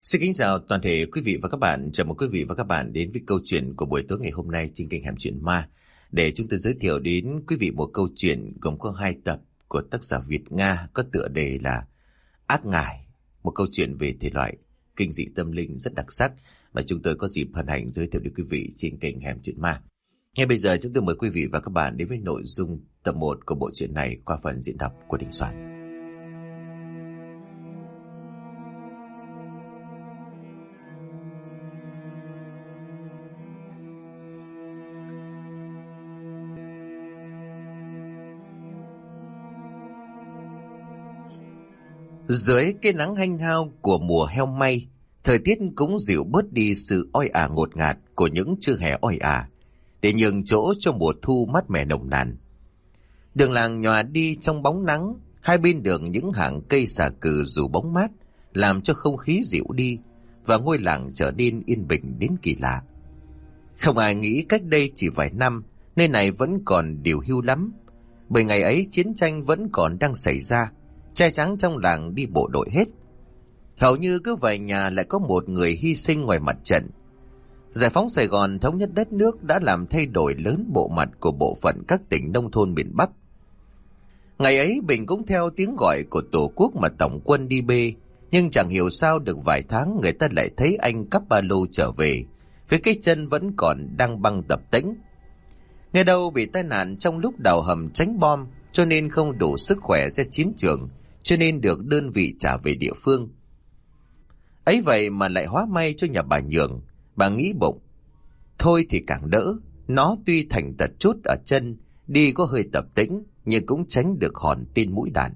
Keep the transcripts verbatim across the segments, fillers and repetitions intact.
Xin kính chào toàn thể quý vị và các bạn. Chào mừng quý vị và các bạn đến với câu chuyện của buổi tối ngày hôm nay trên kênh Hẻm Chuyện Ma. Để chúng tôi giới thiệu đến quý vị một câu chuyện gồm có hai tập của tác giả Việt Nga có tựa đề là Ác Ngải. Một câu chuyện về thể loại kinh dị tâm linh rất đặc sắc mà chúng tôi có dịp hân hạnh giới thiệu đến quý vị trên kênh Hẻm Chuyện Ma. Ngay bây giờ chúng tôi mời quý vị và các bạn đến với nội dung tập một của bộ truyện này qua phần diễn đọc của Đình Soạn. Dưới cái nắng hanh hao của mùa heo may, thời tiết cũng dịu bớt đi sự oi ả ngột ngạt của những trưa hè oi ả, để nhường chỗ cho mùa thu mát mẻ nồng nàn. Đường làng nhòa đi trong bóng nắng, hai bên đường những hàng cây xà cừ rủ bóng mát, làm cho không khí dịu đi, và ngôi làng trở nên yên bình đến kỳ lạ. Không ai nghĩ cách đây chỉ vài năm, nơi này vẫn còn điều hưu lắm, bởi ngày ấy chiến tranh vẫn còn đang xảy ra. Trai trắng trong làng đi bộ đội hết. Hầu như cứ vài nhà lại có một người hy sinh ngoài mặt trận. Giải phóng Sài Gòn thống nhất đất nước đã làm thay đổi lớn bộ mặt của bộ phận các tỉnh nông thôn miền Bắc. Ngày ấy Bình cũng theo tiếng gọi của Tổ quốc mà tổng quân đi bê, nhưng chẳng hiểu sao được vài tháng người ta lại thấy anh cắp ba lô trở về, với cái chân vẫn còn đang băng tập tễnh. Nghe đâu bị tai nạn trong lúc đào hầm tránh bom, cho nên không đủ sức khỏe ra chiến trường, cho nên được đơn vị trả về địa phương. Ấy vậy mà lại hóa may cho nhà bà Nhường. Bà nghĩ bụng, thôi thì càng đỡ, nó tuy thành tật chút ở chân, đi có hơi tập tĩnh, nhưng cũng tránh được hòn tin mũi đạn.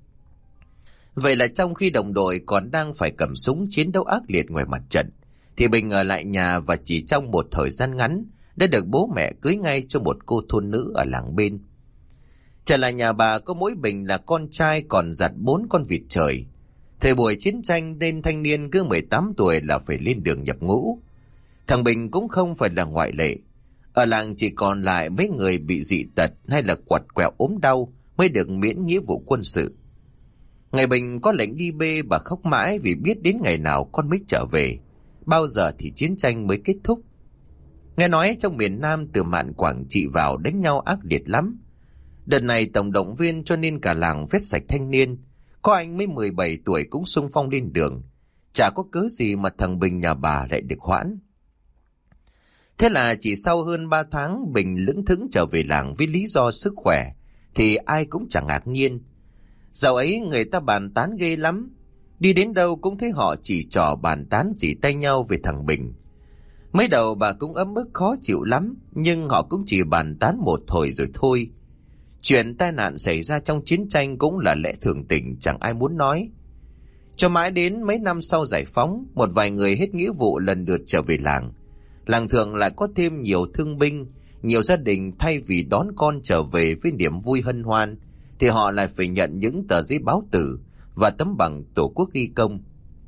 Vậy là trong khi đồng đội còn đang phải cầm súng chiến đấu ác liệt ngoài mặt trận, thì Bình ở lại nhà và chỉ trong một thời gian ngắn đã được bố mẹ cưới ngay cho một cô thôn nữ ở làng bên. Trở lại nhà bà có mỗi Bình là con trai còn giặt bốn con vịt trời. Thời buổi chiến tranh nên thanh niên cứ mười tám tuổi là phải lên đường nhập ngũ. Thằng Bình cũng không phải là ngoại lệ. Ở làng chỉ còn lại mấy người bị dị tật hay là quặt quẹo ốm đau mới được miễn nghĩa vụ quân sự. Ngày Bình có lệnh đi bê, bà khóc mãi vì biết đến ngày nào con mới trở về, bao giờ thì chiến tranh mới kết thúc. Nghe nói trong miền Nam từ Mạn Quảng Trị vào đánh nhau ác liệt lắm. Đợt này tổng động viên cho nên cả làng vét sạch thanh niên. Có anh mới mười bảy tuổi cũng xung phong lên đường. Chả có cớ gì mà thằng Bình nhà bà lại được hoãn. Thế là chỉ sau hơn ba tháng Bình lững thững trở về làng với lý do sức khỏe, thì ai cũng chẳng ngạc nhiên. Dạo ấy người ta bàn tán ghê lắm. Đi đến đâu cũng thấy họ chỉ trò bàn tán dỉ tay nhau về thằng Bình. Mới đầu bà cũng ấm ức khó chịu lắm, nhưng họ cũng chỉ bàn tán một hồi rồi thôi. Chuyện tai nạn xảy ra trong chiến tranh cũng là lẽ thường tình, chẳng ai muốn nói. Cho mãi đến mấy năm sau giải phóng, một vài người hết nghĩa vụ lần lượt trở về làng. Làng thường lại có thêm nhiều thương binh, nhiều gia đình thay vì đón con trở về với niềm vui hân hoan, thì họ lại phải nhận những tờ giấy báo tử và tấm bằng Tổ quốc ghi công.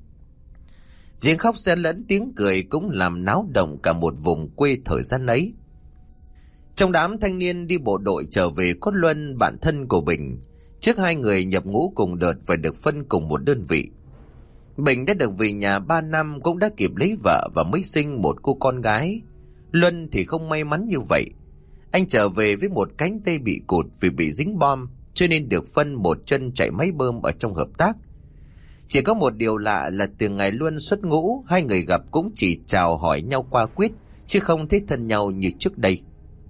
Tiếng khóc xen lẫn tiếng cười cũng làm náo động cả một vùng quê thời gian ấy. Trong đám thanh niên đi bộ đội trở về có Luân, bạn thân của Bình. Trước hai người nhập ngũ cùng đợt và được phân cùng một đơn vị. Bình đã được về nhà ba năm, cũng đã kịp lấy vợ và mới sinh một cô con gái. Luân thì không may mắn như vậy. Anh trở về với một cánh tay bị cụt vì bị dính bom, cho nên được phân một chân chạy máy bơm ở trong hợp tác. Chỉ có một điều lạ là từ ngày Luân xuất ngũ, hai người gặp cũng chỉ chào hỏi nhau qua quýt, chứ không thấy thân nhau như trước đây.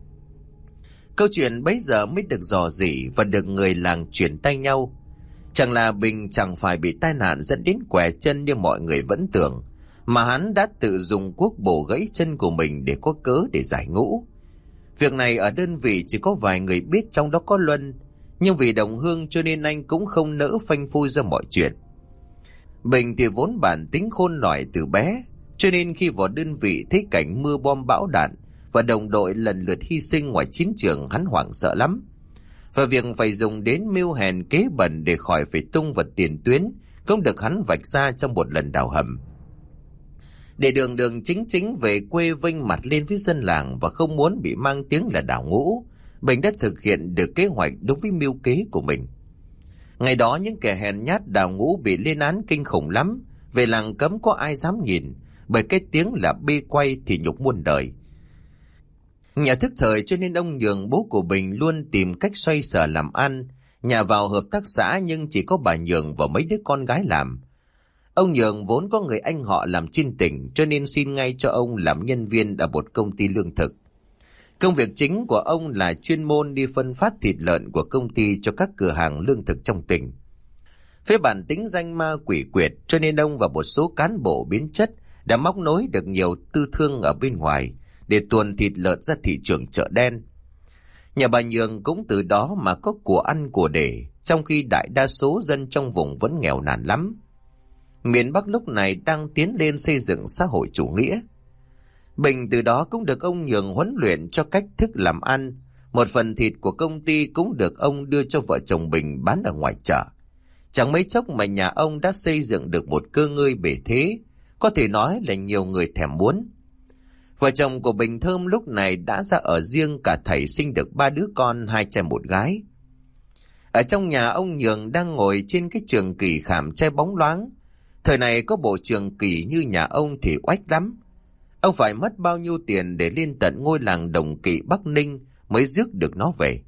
Câu chuyện bấy giờ mới được dò dỉ và được người làng chuyển tay nhau. Chẳng là Bình chẳng phải bị tai nạn dẫn đến quẻ chân như mọi người vẫn tưởng, mà hắn đã tự dùng cuốc bổ gãy chân của mình để có cớ để giải ngũ. Việc này ở đơn vị chỉ có vài người biết, trong đó có Luân, nhưng vì đồng hương cho nên anh cũng không nỡ phanh phui ra mọi chuyện. Bình thì vốn bản tính khôn lỏi từ bé, cho nên khi vào đơn vị thấy cảnh mưa bom bão đạn và đồng đội lần lượt hy sinh ngoài chiến trường, hắn hoảng sợ lắm. Và việc phải dùng đến mưu hèn kế bẩn để khỏi phải tung vào tiền tuyến cũng được hắn vạch ra trong một lần đào hầm. Để đường đường chính chính về quê vênh mặt lên với dân làng và không muốn bị mang tiếng là đào ngũ, Bình đã thực hiện được kế hoạch đúng với mưu kế của mình. Ngày đó những kẻ hèn nhát đào ngũ bị lên án kinh khủng lắm, Về làng cấm có ai dám nhìn, bởi cái tiếng là bê quay thì nhục muôn đời. Nhà thức thời cho nên ông Nhường bố của Bình luôn tìm cách xoay sở làm ăn, nhà vào hợp tác xã nhưng chỉ có bà Nhường và mấy đứa con gái làm. Ông Nhường vốn có người anh họ làm trên tỉnh cho nên xin ngay cho ông làm nhân viên ở một công ty lương thực. Công việc chính của ông là chuyên môn đi phân phát thịt lợn của công ty cho các cửa hàng lương thực trong tỉnh. Với bản tính danh ma quỷ quyệt cho nên ông và một số cán bộ biến chất đã móc nối được nhiều tư thương ở bên ngoài để tuồn thịt lợn ra thị trường chợ đen. Nhà bà Nhường cũng từ đó mà có của ăn của để, trong khi đại đa số dân trong vùng vẫn nghèo nàn lắm. Miền Bắc lúc này đang tiến lên xây dựng xã hội chủ nghĩa. Bình từ đó cũng được ông Nhường huấn luyện cho cách thức làm ăn. Một phần thịt của công ty cũng được ông đưa cho vợ chồng Bình bán ở ngoài chợ. Chẳng mấy chốc mà nhà ông đã xây dựng được một cơ ngơi bề thế, có thể nói là nhiều người thèm muốn. Vợ chồng của Bình Thơm lúc này đã ra ở riêng, cả thảy sinh được ba đứa con, hai trai một gái. Ở trong nhà ông Nhường đang ngồi trên cái trường kỷ khảm trai bóng loáng. Thời này có bộ trường kỷ như nhà ông thì oách lắm. Ông phải mất bao nhiêu tiền để lên tận ngôi làng Đồng Kỵ Bắc Ninh mới rước được nó về.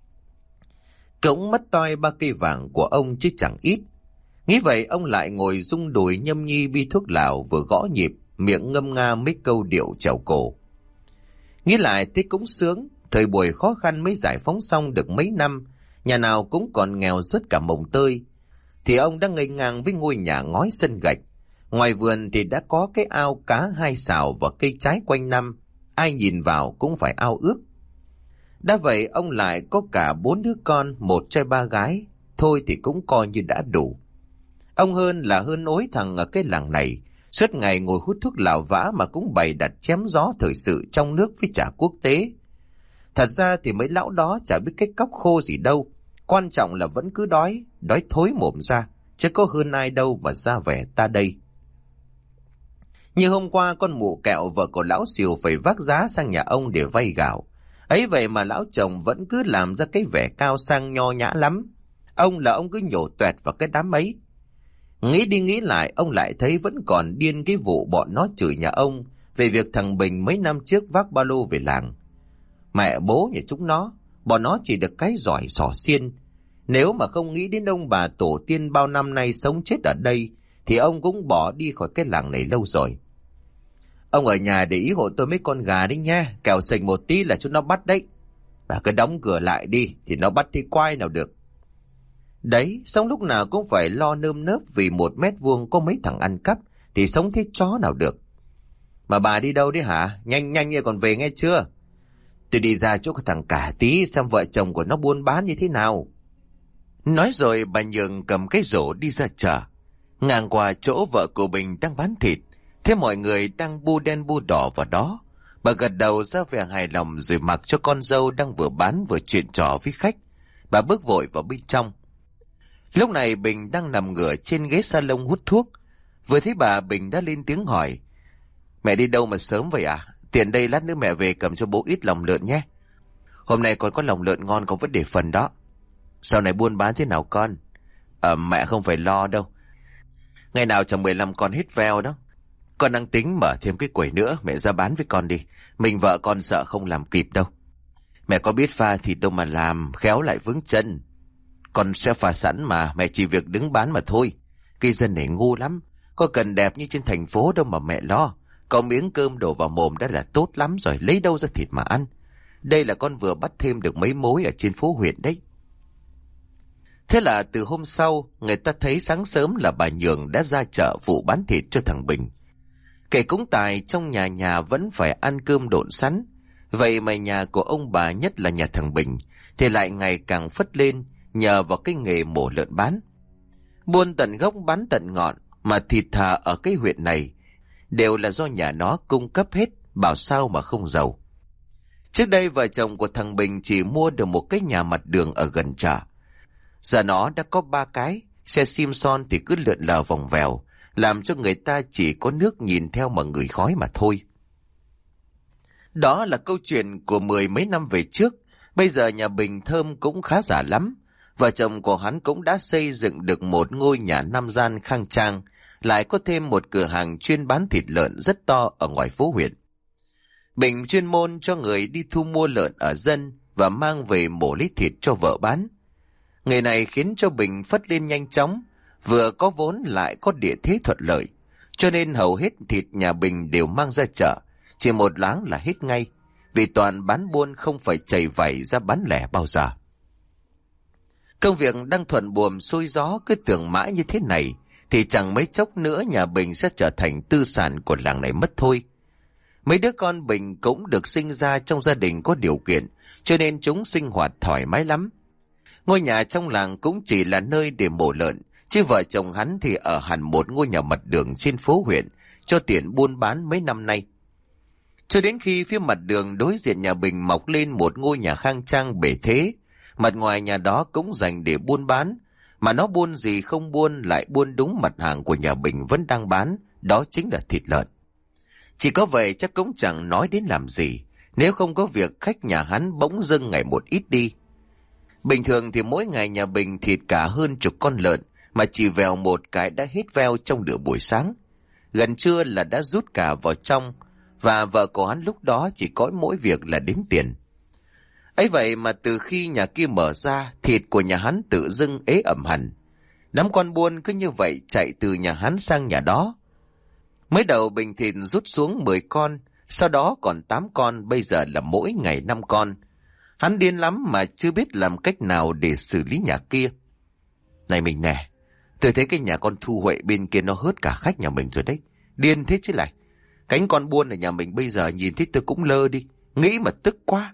Cũng mất toi ba cây vàng của ông chứ chẳng ít. Nghĩ vậy ông lại ngồi rung đùi nhâm nhi bi thuốc lào, vừa gõ nhịp, miệng ngâm nga mấy câu điệu trèo cổ. Nghĩ lại thế cũng sướng, thời buổi khó khăn mới giải phóng xong được mấy năm, nhà nào cũng còn nghèo rớt cả mồng tơi, thì ông đang ngây ngang với ngôi nhà ngói sân gạch. Ngoài vườn thì đã có cái ao cá hai sào và cây trái quanh năm, ai nhìn vào cũng phải ao ước. Đã vậy ông lại có cả bốn đứa con, một trai ba gái, thôi thì cũng coi như đã đủ. Ông hơn là hơn ối thằng ở cái làng này, suốt ngày ngồi hút thuốc lào vã mà cũng bày đặt chém gió thời sự trong nước với trả quốc tế. Thật ra thì mấy lão đó chả biết cái cóc khô gì đâu, quan trọng là vẫn cứ đói, đói thối mồm ra, chứ có hơn ai đâu mà ra vẻ ta đây. Như hôm qua con mụ kẹo vợ của lão xìu phải vác giá sang nhà ông để vay gạo. Ấy vậy mà lão chồng vẫn cứ làm ra cái vẻ cao sang nho nhã lắm. Ông là ông cứ nhổ toẹt vào cái đám ấy. Nghĩ đi nghĩ lại ông lại thấy vẫn còn điên cái vụ bọn nó chửi nhà ông về việc thằng Bình mấy năm trước vác ba lô về làng. Mẹ bố nhà chúng nó, bọn nó chỉ được cái giỏi xỏ xiên. Nếu mà không nghĩ đến ông bà tổ tiên bao năm nay sống chết ở đây thì ông cũng bỏ đi khỏi cái làng này lâu rồi. Ông ở nhà để ý hộ tôi mấy con gà đấy nha, kẻo sình một tí là chúng nó bắt đấy. Bà cứ đóng cửa lại đi thì nó bắt thì quay nào được. Đấy, sống lúc nào cũng phải lo nơm nớp vì một mét vuông có mấy thằng ăn cắp thì sống thế chó nào được. Mà bà đi đâu đấy hả? Nhanh nhanh như còn về nghe chưa? Tôi đi ra chỗ cái thằng Cả tí xem vợ chồng của nó buôn bán như thế nào. Nói rồi bà Nhường cầm cái rổ đi ra chợ. Ngang qua chỗ vợ của Bình đang bán thịt, thế mọi người đang bu đen bu đỏ vào đó. Bà gật đầu ra vẻ hài lòng rồi mặc cho con dâu đang vừa bán vừa chuyện trò với khách. Bà bước vội vào bên trong. Lúc này Bình đang nằm ngửa trên ghế salon hút thuốc. Vừa thấy bà, Bình đã lên tiếng hỏi: Mẹ đi đâu mà sớm vậy à? Tiền đây lát nữa mẹ về cầm cho bố ít lòng lợn nhé. Hôm nay còn có lòng lợn ngon con vẫn để phần đó. Sau này buôn bán thế nào con? À, mẹ không phải lo đâu. Ngày nào chẳng mười lăm con hết veo đó. Con đang tính mở thêm cái quầy nữa, mẹ ra bán với con đi. Mình vợ con sợ không làm kịp đâu. Mẹ có biết pha thịt đâu mà làm, khéo lại vướng chân. Con sẽ pha sẵn mà, mẹ chỉ việc đứng bán mà thôi. Cái dân này ngu lắm, có cần đẹp như trên thành phố đâu mà mẹ lo. Có miếng cơm đổ vào mồm đã là tốt lắm rồi, lấy đâu ra thịt mà ăn. Đây là con vừa bắt thêm được mấy mối ở trên phố huyện đấy. Thế là từ hôm sau, người ta thấy sáng sớm là bà Nhường đã ra chợ phụ bán thịt cho thằng Bình. Kẻ cúng tài trong nhà nhà vẫn phải ăn cơm độn sẵn. Vậy mà nhà của ông bà, nhất là nhà thằng Bình, thì lại ngày càng phất lên nhờ vào cái nghề mổ lợn bán. Buôn tận gốc bán tận ngọn, mà thịt thà ở cái huyện này đều là do nhà nó cung cấp hết, bảo sao mà không giàu. Trước đây vợ chồng của thằng Bình chỉ mua được một cái nhà mặt đường ở gần chợ. Giờ nó đã có ba cái, xe Simpson thì cứ lượn lờ vòng vèo, làm cho người ta chỉ có nước nhìn theo mà ngửi khói mà thôi. Đó là câu chuyện của mười mấy năm về trước. Bây giờ nhà Bình Thơm cũng khá giả lắm. Vợ chồng của hắn cũng đã xây dựng được một ngôi nhà năm gian khang trang, lại có thêm một cửa hàng chuyên bán thịt lợn rất to ở ngoài phố huyện. Bình chuyên môn cho người đi thu mua lợn ở dân và mang về mổ lấy thịt cho vợ bán. Nghề này khiến cho Bình phất lên nhanh chóng, vừa có vốn lại có địa thế thuận lợi, cho nên hầu hết thịt nhà Bình đều mang ra chợ, chỉ một láng là hết ngay, vì toàn bán buôn không phải chảy vảy ra bán lẻ bao giờ. Công việc đang thuận buồm xuôi gió cứ tưởng mãi như thế này, thì chẳng mấy chốc nữa nhà Bình sẽ trở thành tư sản của làng này mất thôi. Mấy đứa con Bình cũng được sinh ra trong gia đình có điều kiện, cho nên chúng sinh hoạt thoải mái lắm. Ngôi nhà trong làng cũng chỉ là nơi để mổ lợn, chứ vợ chồng hắn thì ở hẳn một ngôi nhà mặt đường trên phố huyện, cho tiền buôn bán mấy năm nay. Cho đến khi phía mặt đường đối diện nhà Bình mọc lên một ngôi nhà khang trang bề thế, mặt ngoài nhà đó cũng dành để buôn bán, mà nó buôn gì không buôn lại buôn đúng mặt hàng của nhà Bình vẫn đang bán, đó chính là thịt lợn. Chỉ có vậy chắc cũng chẳng nói đến làm gì, nếu không có việc khách nhà hắn bỗng dưng ngày một ít đi. Bình thường thì mỗi ngày nhà Bình thịt cả hơn chục con lợn, mà chỉ vèo một cái đã hết veo trong nửa buổi sáng. Gần trưa là đã rút cả vào trong, và vợ của hắn lúc đó chỉ có mỗi việc là đếm tiền. Ấy vậy mà từ khi nhà kia mở ra, thịt của nhà hắn tự dưng ế ẩm hẳn. Đám con buôn cứ như vậy chạy từ nhà hắn sang nhà đó. Mới đầu bình thịt rút xuống mười con, sau đó còn tám con, bây giờ là mỗi ngày năm con. Hắn điên lắm mà chưa biết làm cách nào để xử lý nhà kia. Này mình nè, tôi thấy cái nhà con Thu Huệ bên kia nó hớt cả khách nhà mình rồi đấy. Điên thế chứ lại. Cánh con buôn ở nhà mình bây giờ nhìn thấy tôi cũng lơ đi, nghĩ mà tức quá.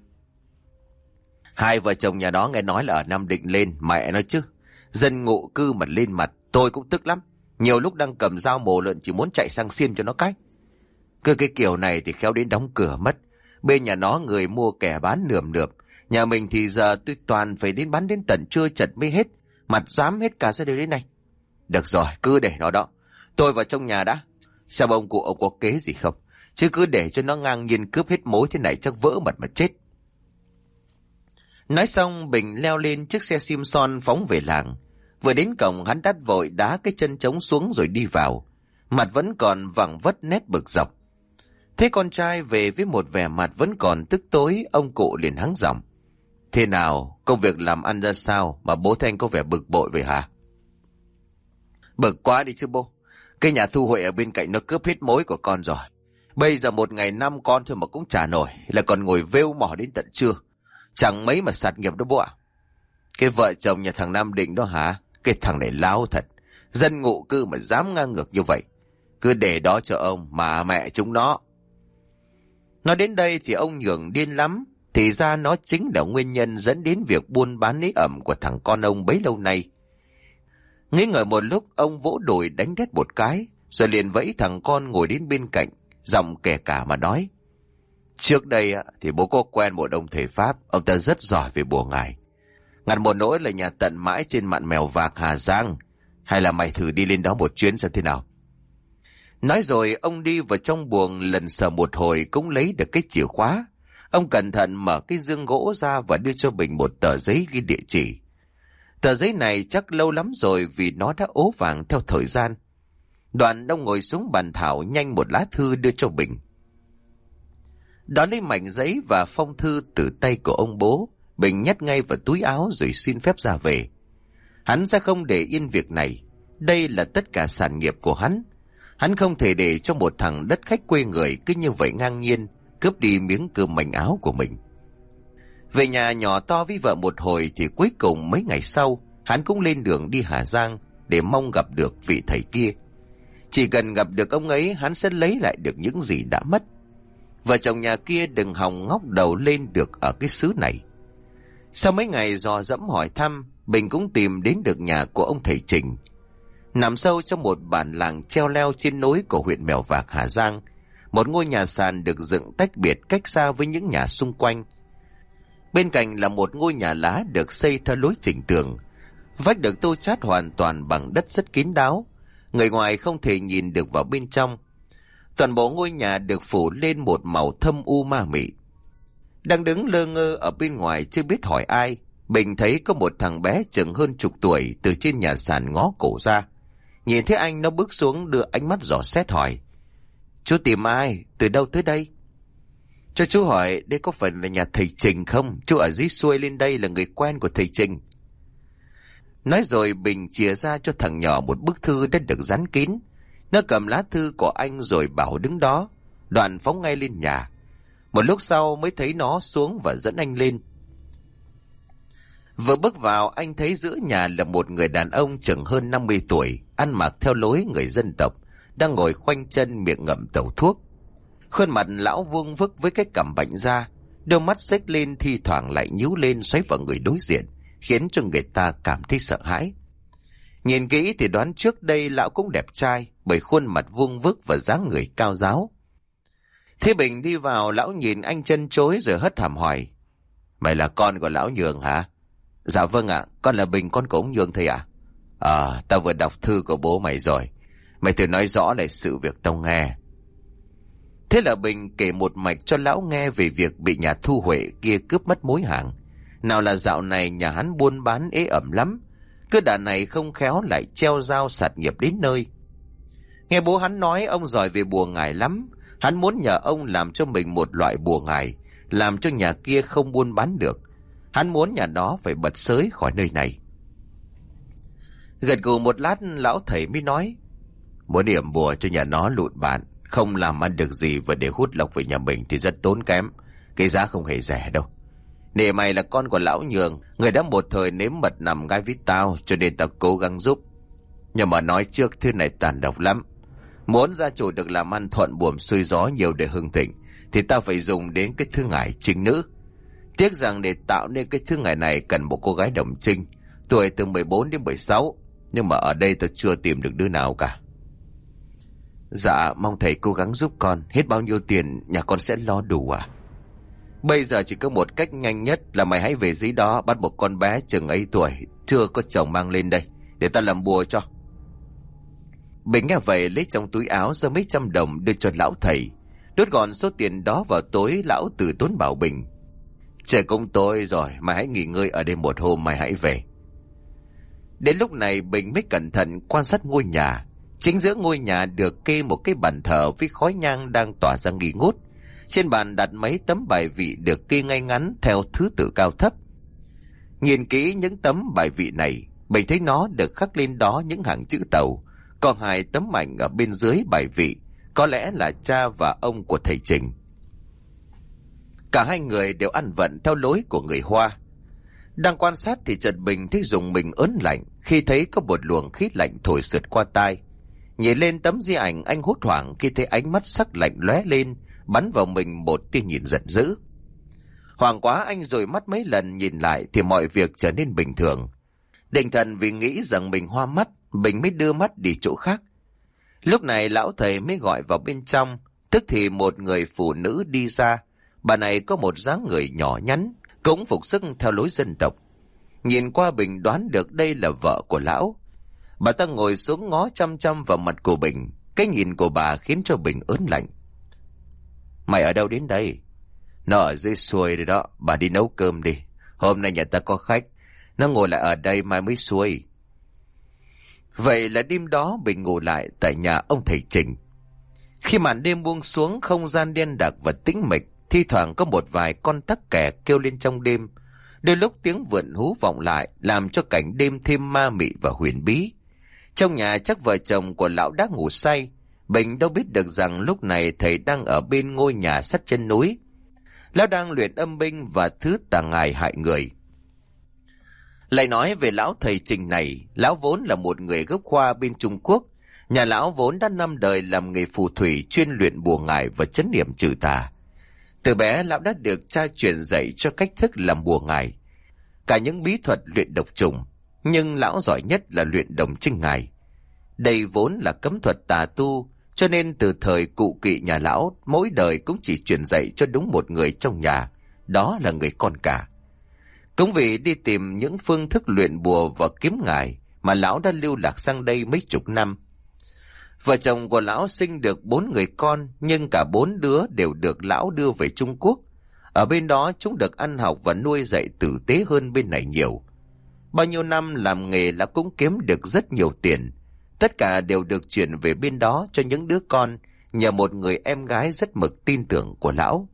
Hai vợ chồng nhà đó nghe nói là ở Nam Định lên, mẹ nói chứ. Dân ngụ cư mà lên mặt, tôi cũng tức lắm. Nhiều lúc đang cầm dao mổ lợn chỉ muốn chạy sang xiên cho nó cái. Cứ cái kiểu này thì khéo đến đóng cửa mất. Bên nhà nó người mua kẻ bán nườm nượp. Nhà mình thì giờ tôi toàn phải đến bán đến tận trưa chật mới hết. Mặt dám hết cả ra đều đến này. Được rồi, cứ để nó đó. Tôi vào trong nhà đã. Sao ông cụ ông có kế gì không? Chứ cứ để cho nó ngang nhiên cướp hết mối thế này chắc vỡ mật mà chết. Nói xong Bình leo lên chiếc xe Simpson phóng về làng. Vừa đến cổng hắn đắt vội đá cái chân trống xuống rồi đi vào. Mặt vẫn còn vẳng vất nét bực dọc. Thế con trai về với một vẻ mặt vẫn còn tức tối, ông cụ liền hắng giọng. Thế nào, công việc làm ăn ra sao mà bố Thanh có vẻ bực bội vậy hả? Bực quá đi chứ bố. Cái nhà Thu Huệ ở bên cạnh nó cướp hết mối của con rồi. Bây giờ một ngày năm con thôi mà cũng chả nổi, là còn ngồi vêu mỏ đến tận trưa. Chẳng mấy mà sạt nghiệp đó bố ạ. Cái vợ chồng nhà thằng Nam Định đó hả? Cái thằng này láo thật. Dân ngụ cư mà dám ngang ngược như vậy. Cứ để đó cho ông mà mẹ chúng nó. Nói đến đây thì ông Nhường điên lắm. Thì ra nó chính là nguyên nhân dẫn đến việc buôn bán ế ẩm của thằng con ông bấy lâu nay. Nghĩ ngợi một lúc ông vỗ đùi đánh đét một cái, rồi liền vẫy thằng con ngồi đến bên cạnh, giọng kẻ cả mà nói. Trước đây thì bố có quen một ông thầy Pháp, ông ta rất giỏi về bùa ngải. Ngặt một nỗi là nhà tận mãi trên mạn Mèo Vạc Hà Giang, hay là mày thử đi lên đó một chuyến xem thế nào. Nói rồi ông đi vào trong buồng lần sờ một hồi cũng lấy được cái chìa khóa. Ông cẩn thận mở cái dương gỗ ra và đưa cho Bình một tờ giấy ghi địa chỉ. Tờ giấy này chắc lâu lắm rồi vì nó đã ố vàng theo thời gian. Đoạn ông ngồi xuống bàn thảo nhanh một lá thư đưa cho Bình. Đón lấy mảnh giấy và phong thư từ tay của ông bố, Bình nhét ngay vào túi áo rồi xin phép ra về. Hắn sẽ không để yên việc này. Đây là tất cả sản nghiệp của hắn. Hắn không thể để cho một thằng đất khách quê người cứ như vậy ngang nhiên cướp đi miếng cơm manh áo của mình. Về nhà nhỏ to với vợ một hồi thì cuối cùng mấy ngày sau, hắn cũng lên đường đi Hà Giang để mong gặp được vị thầy kia. Chỉ cần gặp được ông ấy, hắn sẽ lấy lại được những gì đã mất. Vợ chồng nhà kia đừng hòng ngóc đầu lên được ở cái xứ này. Sau mấy ngày dò dẫm hỏi thăm, Bình cũng tìm đến được nhà của ông thầy Trình. Nằm sâu trong một bản làng treo leo trên núi của huyện Mèo Vạc Hà Giang, một ngôi nhà sàn được dựng tách biệt cách xa với những nhà xung quanh. Bên cạnh là một ngôi nhà lá được xây theo lối chỉnh tường. Vách được tô chát hoàn toàn bằng đất rất kín đáo. Người ngoài không thể nhìn được vào bên trong. Toàn bộ ngôi nhà được phủ lên một màu thâm u ma mị. Đang đứng lơ ngơ ở bên ngoài chưa biết hỏi ai, Bình thấy có một thằng bé chừng hơn chục tuổi từ trên nhà sàn ngó cổ ra. Nhìn thấy anh nó bước xuống đưa ánh mắt dò xét hỏi: Chú tìm ai? Từ đâu tới đây? Cho chú hỏi đây có phải là nhà thầy Trình không? Chú ở dưới xuôi lên đây là người quen của thầy Trình. Nói rồi Bình chìa ra cho thằng nhỏ một bức thư đã được dán kín. Nó cầm lá thư của anh rồi bảo đứng đó, đoạn phóng ngay lên nhà. Một lúc sau mới thấy nó xuống và dẫn anh lên. Vừa bước vào anh thấy giữa nhà là một người đàn ông chừng hơn năm mươi tuổi, ăn mặc theo lối người dân tộc, đang ngồi khoanh chân miệng ngậm tẩu thuốc. Khuôn mặt lão vuông vức với cái cằm bệnh da, đôi mắt xếch lên thi thoảng lại nhíu lên xoáy vào người đối diện, khiến cho người ta cảm thấy sợ hãi. Nhìn kỹ thì đoán trước đây lão cũng đẹp trai, bởi khuôn mặt vuông vức và dáng người cao ráo. Thế Bình đi vào, lão nhìn anh chân chối rồi hất hàm hỏi: Mày là con của lão Nhường hả? Dạ vâng ạ, con là Bình, con của ông Nhường thầy ạ. À, tao vừa đọc thư của bố mày rồi. Mày thử nói rõ lại sự việc tao nghe. Thế là Bình kể một mạch cho lão nghe về việc bị nhà Thu Huệ kia cướp mất mối hàng. Nào là dạo này nhà hắn buôn bán ế ẩm lắm, cứ đà này không khéo lại treo dao sạt nghiệp đến nơi. Nghe bố hắn nói ông giỏi về bùa ngải lắm, hắn muốn nhờ ông làm cho mình một loại bùa ngải, làm cho nhà kia không buôn bán được. Hắn muốn nhà đó phải bật xới khỏi nơi này. Gật gù một lát lão thầy mới nói: Muốn điểm bùa cho nhà nó lụn bạt, không làm ăn được gì và để hút lộc về nhà mình thì rất tốn kém, cái giá không hề rẻ đâu. Nể mày là con của lão Nhường, người đã một thời nếm mật nằm gai với tao, cho nên tao cố gắng giúp. Nhưng mà nói trước thứ này tàn độc lắm. Muốn gia chủ được làm ăn thuận buồm xuôi gió nhiều để hưng thịnh thì tao phải dùng đến cái thư ngải trinh nữ. Tiếc rằng để tạo nên cái thư ngải này cần một cô gái đồng trinh, tuổi từ mười bốn đến mười sáu, nhưng mà ở đây tao chưa tìm được đứa nào cả. Dạ, mong thầy cố gắng giúp con, hết bao nhiêu tiền nhà con sẽ lo đủ à? Bây giờ chỉ có một cách nhanh nhất là mày hãy về dưới đó bắt một con bé chừng ấy tuổi, chưa có chồng mang lên đây, để ta làm bùa cho. Bình nghe vậy lấy trong túi áo ra mấy trăm đồng đưa cho lão thầy, đốt gọn số tiền đó vào tối. Lão từ tốn bảo Bình: Trời cũng tối rồi, mày hãy nghỉ ngơi ở đây một hôm, mày hãy về. Đến lúc này Bình mới cẩn thận quan sát ngôi nhà. Chính giữa ngôi nhà được kê một cái bàn thờ với khói nhang đang tỏa ra nghi ngút. Trên bàn đặt mấy tấm bài vị được kê ngay ngắn theo thứ tự cao thấp. Nhìn kỹ những tấm bài vị này, Bình thấy nó được khắc lên đó những hàng chữ Tàu. Còn hai tấm ảnh ở bên dưới bài vị, có lẽ là cha và ông của thầy Trình. Cả hai người đều ăn vận theo lối của người Hoa. Đang quan sát thì chợt Bình thấy rùng mình ớn lạnh khi thấy có một luồng khí lạnh thổi sượt qua tai. Nhìn lên tấm di ảnh, anh hốt hoảng khi thấy ánh mắt sắc lạnh lóe lên, bắn vào mình một tia nhìn giận dữ. Hoảng quá anh dụi mắt mấy lần nhìn lại thì mọi việc trở nên bình thường. Định thần vì nghĩ rằng mình hoa mắt, Bình mới đưa mắt đi chỗ khác. Lúc này lão thầy mới gọi vào bên trong, tức thì một người phụ nữ đi ra. Bà này có một dáng người nhỏ nhắn, cũng phục sức theo lối dân tộc. Nhìn qua Bình đoán được đây là vợ của lão. Bà ta ngồi xuống ngó chăm chăm vào mặt của Bình. Cái nhìn của bà khiến cho Bình ớn lạnh. Mày ở đâu đến đây? Nó ở dưới xuôi đấy đó, bà đi nấu cơm đi. Hôm nay nhà ta có khách, nó ngồi lại ở đây mai mới xuôi. Vậy là đêm đó Bình ngủ lại tại nhà ông thầy Trình. Khi màn đêm buông xuống, không gian đen đặc và tĩnh mịch, thi thoảng có một vài con tắc kè kêu lên trong đêm. Đôi lúc tiếng vượn hú vọng lại, làm cho cảnh đêm thêm ma mị và huyền bí. Trong nhà chắc vợ chồng của lão đã ngủ say. Bình đâu biết được rằng lúc này thầy đang ở bên ngôi nhà sắt chân núi. Lão đang luyện âm binh và thứ tà ngài hại người. Lại nói về lão thầy Trình này, lão vốn là một người gốc Hoa bên Trung Quốc. Nhà lão vốn đã năm đời làm nghề phù thủy, chuyên luyện bùa ngải và trấn niệm trừ tà. Từ bé lão đã được cha truyền dạy cho cách thức làm bùa ngải, cả những bí thuật luyện độc trùng, nhưng lão giỏi nhất là luyện đồng trinh ngải. Đây vốn là cấm thuật tà tu, cho nên từ thời cụ kỵ nhà lão, mỗi đời cũng chỉ truyền dạy cho đúng một người trong nhà, đó là người con cả. Cũng vì đi tìm những phương thức luyện bùa và kiếm ngải mà lão đã lưu lạc sang đây mấy chục năm. Vợ chồng của lão sinh được bốn người con, nhưng cả bốn đứa đều được lão đưa về Trung Quốc. Ở bên đó chúng được ăn học và nuôi dạy tử tế hơn bên này nhiều. Bao nhiêu năm làm nghề lão cũng kiếm được rất nhiều tiền. Tất cả đều được chuyển về bên đó cho những đứa con nhờ một người em gái rất mực tin tưởng của lão.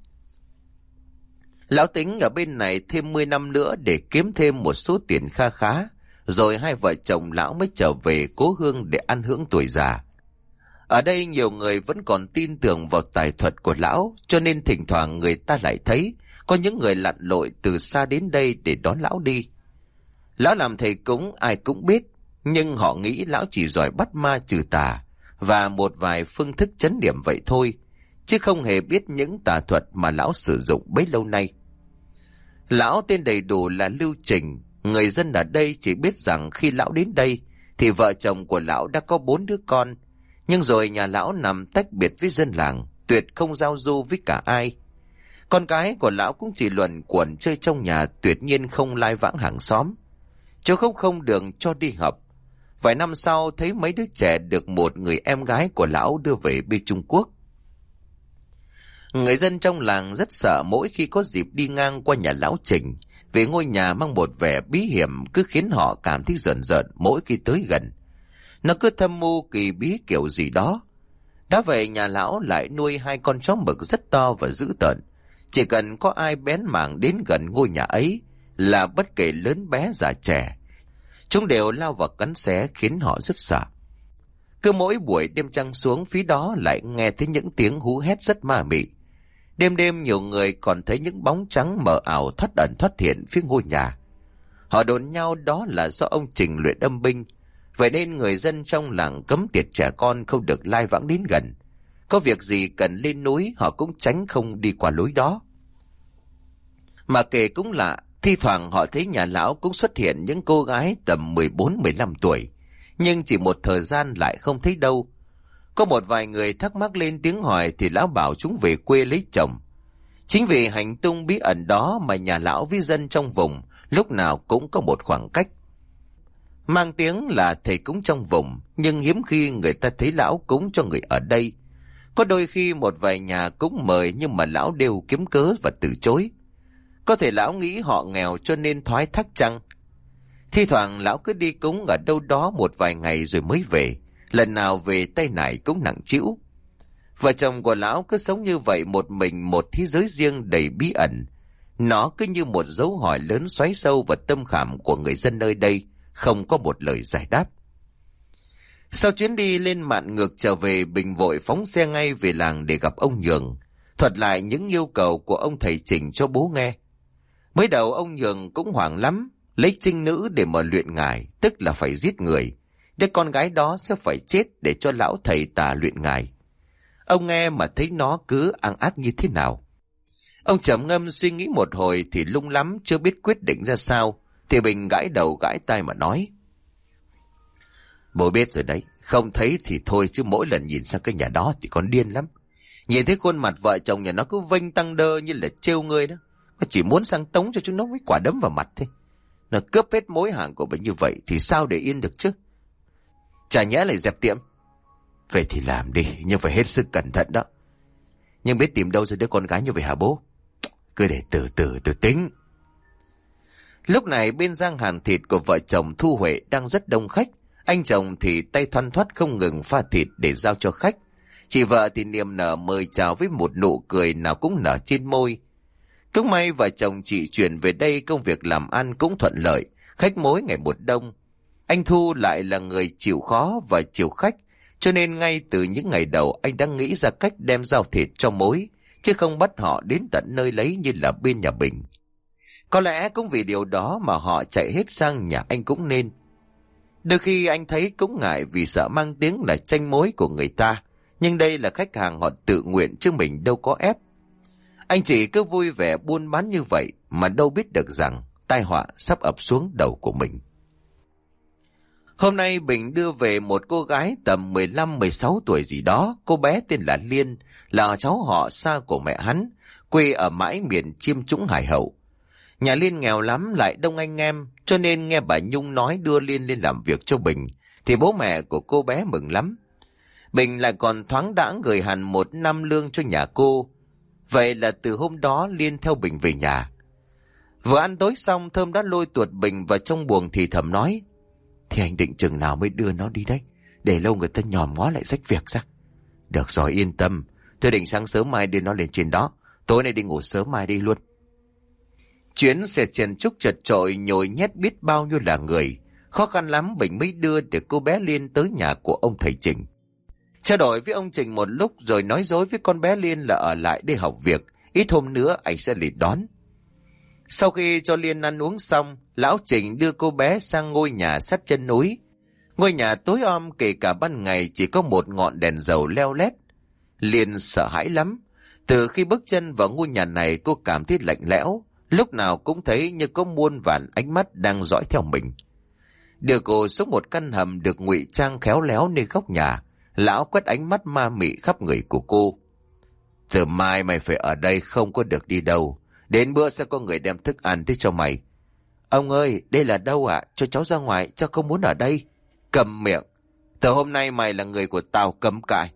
Lão tính ở bên này thêm mười năm nữa để kiếm thêm một số tiền kha khá, rồi hai vợ chồng lão mới trở về cố hương để ăn hưởng tuổi già. Ở đây nhiều người vẫn còn tin tưởng vào tài thuật của lão, cho nên thỉnh thoảng người ta lại thấy có những người lặn lội từ xa đến đây để đón lão đi. Lão làm thầy cúng ai cũng biết, nhưng họ nghĩ lão chỉ giỏi bắt ma trừ tà và một vài phương thức trấn điểm vậy thôi, chứ không hề biết những tà thuật mà lão sử dụng bấy lâu nay. Lão tên đầy đủ là Lưu Trình. Người dân ở đây chỉ biết rằng khi lão đến đây thì vợ chồng của lão đã có bốn đứa con, nhưng rồi nhà lão nằm tách biệt với dân làng, tuyệt không giao du với cả ai. Con cái của lão cũng chỉ luẩn quẩn chơi trong nhà, tuyệt nhiên không lai vãng hàng xóm. Cháu không không đường cho đi học. Vài năm sau thấy mấy đứa trẻ được một người em gái của lão đưa về bên Trung Quốc. Người dân trong làng rất sợ mỗi khi có dịp đi ngang qua nhà lão Trình, vì ngôi nhà mang một vẻ bí hiểm cứ khiến họ cảm thấy rợn rợn mỗi khi tới gần. Nó cứ thâm mưu kỳ bí kiểu gì đó. Đã vậy nhà lão lại nuôi hai con chó mực rất to và dữ tợn. Chỉ cần có ai bén mảng đến gần ngôi nhà ấy là bất kể lớn bé già trẻ, chúng đều lao vào cắn xé khiến họ rất sợ. Cứ mỗi buổi đêm trăng xuống, phía đó lại nghe thấy những tiếng hú hét rất ma mị. Đêm đêm nhiều người còn thấy những bóng trắng mờ ảo thoát ẩn thoát hiện phía ngôi nhà. Họ đồn nhau đó là do ông Trình luyện âm binh, vậy nên người dân trong làng cấm tiệt trẻ con không được lai vãng đến gần. Có việc gì cần lên núi họ cũng tránh không đi qua lối đó. Mà kể cũng lạ, thi thoảng họ thấy nhà lão cũng xuất hiện những cô gái tầm mười bốn mười lăm tuổi, nhưng chỉ một thời gian lại không thấy đâu. Có một vài người thắc mắc lên tiếng hỏi thì lão bảo chúng về quê lấy chồng. Chính vì hành tung bí ẩn đó mà nhà lão với dân trong vùng lúc nào cũng có một khoảng cách. Mang tiếng là thầy cúng trong vùng, nhưng hiếm khi người ta thấy lão cúng cho người ở đây. Có đôi khi một vài nhà cúng mời nhưng mà lão đều kiếm cớ và từ chối. Có thể lão nghĩ họ nghèo cho nên thoái thác chăng. Thi thoảng lão cứ đi cúng ở đâu đó một vài ngày rồi mới về. Lần nào về tay nải cũng nặng trĩu. Vợ chồng của lão cứ sống như vậy một mình một thế giới riêng đầy bí ẩn. Nó cứ như một dấu hỏi lớn xoáy sâu vào tâm khảm của người dân nơi đây, không có một lời giải đáp. Sau chuyến đi lên mạn ngược trở về, Bình vội phóng xe ngay về làng để gặp ông Nhường, thuật lại những yêu cầu của ông thầy Trình cho bố nghe. Mới đầu ông Nhường cũng hoảng lắm, lấy trinh nữ để mà luyện ngài, tức là phải giết người. Đứa con gái đó sẽ phải chết để cho lão thầy tà luyện ngài. Ông nghe mà thấy nó cứ ăng ác như thế nào. Ông trầm ngâm suy nghĩ một hồi thì lung lắm chưa biết quyết định ra sao, thì Bình gãi đầu gãi tai mà nói: Bố biết rồi đấy, không thấy thì thôi, chứ mỗi lần nhìn sang cái nhà đó thì con điên lắm. Nhìn thấy khuôn mặt vợ chồng nhà nó cứ vênh tăng đơ như là trêu ngươi đó. Nó chỉ muốn sang tống cho chúng nó mấy quả đấm vào mặt thôi. Nó cướp hết mối hàng của mình như vậy thì sao để yên được chứ? Chả nhẽ lại dẹp tiệm. Vậy thì làm đi, nhưng phải hết sức cẩn thận đó. Nhưng biết tìm đâu ra đứa con gái như vậy hả bố? Cứ để từ từ từ tính. Lúc này bên giang hàn thịt của vợ chồng Thu Huệ đang rất đông khách. Anh chồng thì tay thoăn thoắt không ngừng pha thịt để giao cho khách. Chị vợ thì niềm nở mời chào với một nụ cười nào cũng nở trên môi. Cũng may vợ chồng chị chuyển về đây, công việc làm ăn cũng thuận lợi, khách mối ngày một đông. Anh Thu lại là người chịu khó và chịu khách, cho nên ngay từ những ngày đầu anh đã nghĩ ra cách đem giao thịt cho mối, chứ không bắt họ đến tận nơi lấy như là bên nhà Bình. Có lẽ cũng vì điều đó mà họ chạy hết sang nhà anh cũng nên. Đôi khi anh thấy cũng ngại vì sợ mang tiếng là tranh mối của người ta, nhưng đây là khách hàng họ tự nguyện chứ mình đâu có ép. Anh chỉ cứ vui vẻ buôn bán như vậy mà đâu biết được rằng tai họa sắp ập xuống đầu của mình. Hôm nay Bình đưa về một cô gái tầm mười lăm mười sáu tuổi gì đó. Cô bé tên là Liên, là cháu họ xa của mẹ hắn, quê ở mãi miền Chiêm Trũng Hải Hậu. Nhà Liên nghèo lắm lại đông anh em, cho nên nghe bà Nhung nói đưa Liên lên làm việc cho Bình thì bố mẹ của cô bé mừng lắm. Bình lại còn thoáng đãng gửi hẳn một năm lương cho nhà cô. Vậy là từ hôm đó Liên theo Bình về nhà. Vừa ăn tối xong, Thơm đã lôi tuột Bình vào trong buồng thì thầm nói: Thì anh định chừng nào mới đưa nó đi đấy? để lâu người ta nhòm ngó lại rách việc ra. Được rồi, yên tâm. Tôi định sáng sớm mai đưa nó lên trên đó. Tối nay đi ngủ sớm mai đi luôn. Chuyến xe chen chúc chật chội nhồi nhét biết bao nhiêu là người. Khó khăn lắm Bình mới đưa để cô bé Liên tới nhà của ông thầy Trình. Trao đổi với ông Trình một lúc rồi nói dối với con bé Liên là ở lại để học việc. Ít hôm nữa anh sẽ lên đón. Sau khi cho Liên ăn uống xong, lão Trình đưa cô bé sang ngôi nhà sát chân núi. Ngôi nhà tối om, kể cả ban ngày chỉ có một ngọn đèn dầu leo lét. Liên sợ hãi lắm. Từ khi bước chân vào ngôi nhà này, cô cảm thấy lạnh lẽo, lúc nào cũng thấy như có muôn vàn ánh mắt đang dõi theo mình. Đưa cô xuống một căn hầm được ngụy trang khéo léo nơi góc nhà. Lão quét ánh mắt ma mị khắp người của cô. Từ mai mày phải ở đây, không có được đi đâu. Đến bữa sẽ có người đem thức ăn tới cho mày. Ông ơi, đây là đâu ạ? À? Cho cháu ra ngoài, cháu không muốn ở đây. Cầm miệng. Từ hôm nay mày là người của tao, cấm cãi.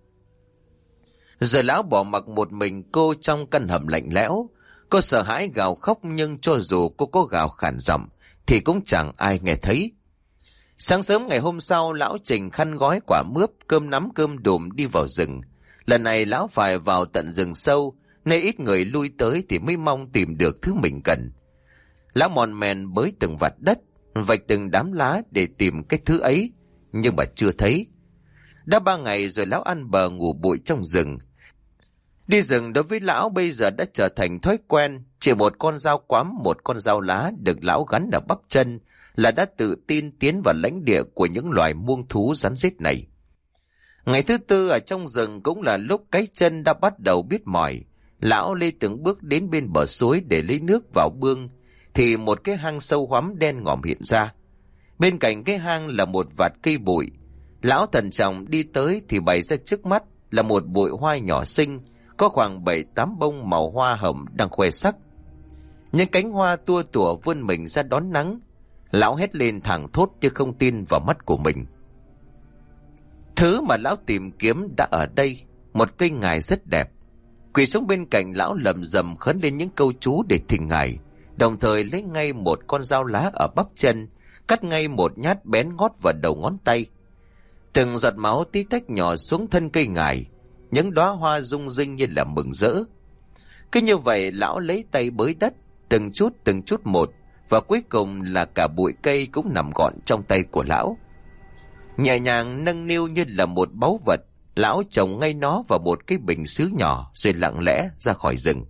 Rồi lão bỏ mặc một mình cô trong căn hầm lạnh lẽo. Cô sợ hãi gào khóc, nhưng cho dù cô có gào khản giọng thì cũng chẳng ai nghe thấy. Sáng sớm ngày hôm sau, lão Trình khăn gói quả mướp, cơm nắm cơm đùm đi vào rừng. Lần này lão phải vào tận rừng sâu, nơi ít người lui tới thì mới mong tìm được thứ mình cần. Lão mòn mèn bới từng vạt đất, vạch từng đám lá để tìm cái thứ ấy, nhưng mà chưa thấy. Đã ba ngày rồi lão ăn bờ ngủ bụi trong rừng. Đi rừng đối với lão bây giờ đã trở thành thói quen. Chỉ một con dao quắm, một con dao lá được lão gắn ở bắp chân là đã tự tin tiến vào lãnh địa của những loài muông thú rắn rết này. Ngày thứ tư ở trong rừng cũng là lúc cái chân đã bắt đầu biết mỏi. Lão lê từng bước đến bên bờ suối để lấy nước vào bương, thì một cái hang sâu hoắm đen ngòm hiện ra. Bên cạnh cái hang là một vạt cây bụi. Lão thận trọng đi tới thì bày ra trước mắt là một bụi hoa nhỏ xinh, có khoảng bảy tám bông màu hoa hồng đang khoe sắc. Những cánh hoa tua tủa vươn mình ra đón nắng. Lão hét lên thảng thốt như không tin vào mắt của mình. Thứ mà lão tìm kiếm đã ở đây, một cây ngải rất đẹp. Quỳ xuống bên cạnh lão lầm rầm khấn lên những câu chú để thỉnh ngải, đồng thời lấy ngay một con dao lá ở bắp chân, cắt ngay một nhát bén ngót vào đầu ngón tay. Từng giọt máu tí tách nhỏ xuống thân cây ngải, những đóa hoa rung rinh như là mừng rỡ. Cứ như vậy lão lấy tay bới đất, từng chút từng chút một, và cuối cùng là cả bụi cây cũng nằm gọn trong tay của lão. Nhẹ nhàng nâng niu như là một báu vật, lão trồng ngay nó vào một cái bình sứ nhỏ rồi lặng lẽ ra khỏi rừng.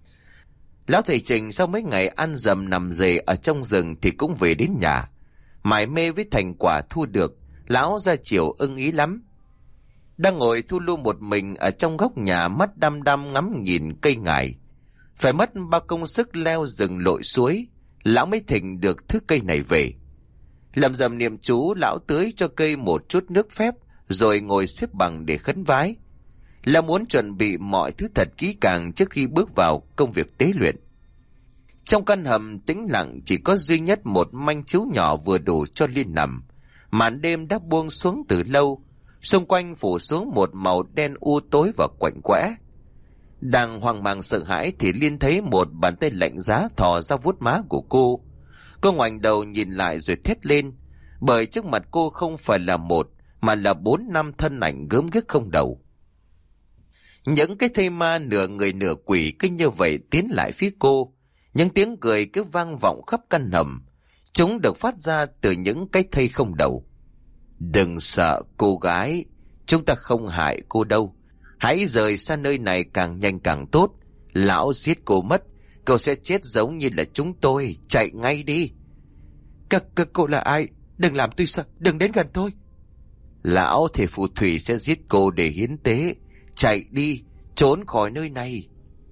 Lão thầy Trình sau mấy ngày ăn dầm nằm rề ở trong rừng thì cũng về đến nhà. Mải mê với thành quả thu được, lão ra chiều ưng ý lắm. Đang ngồi thu lu một mình ở trong góc nhà, mắt đăm đăm ngắm nhìn cây ngải. Phải mất bao công sức leo rừng lội suối, lão mới thỉnh được thứ cây này về. Lầm rầm niệm chú, lão tưới cho cây một chút nước phép, rồi ngồi xếp bằng để khấn vái. Là muốn chuẩn bị mọi thứ thật kỹ càng trước khi bước vào công việc tế luyện. Trong căn hầm tĩnh lặng chỉ có duy nhất một manh chiếu nhỏ vừa đủ cho Liên nằm. Màn đêm đã buông xuống từ lâu, xung quanh phủ xuống một màu đen u tối và quạnh quẽ. Đang hoang mang sợ hãi thì Liên thấy một bàn tay lạnh giá thò ra vuốt má của cô. Cô ngoảnh đầu nhìn lại rồi thét lên, bởi trước mặt cô không phải là một mà là bốn năm thân ảnh gớm ghiếc không đầu. Những cái thây ma nửa người nửa quỷ cứ như vậy tiến lại phía cô. Những tiếng cười cứ vang vọng khắp căn hầm. Chúng được phát ra từ những cái thây không đầu. Đừng sợ cô gái, chúng ta không hại cô đâu. Hãy rời xa nơi này càng nhanh càng tốt. Lão giết cô mất, cô sẽ chết giống như là chúng tôi. Chạy ngay đi. Các, các cô là ai? Đừng làm tôi sợ, đừng đến gần tôi. Lão thể phù thủy sẽ giết cô để hiến tế. Chạy đi, trốn khỏi nơi này.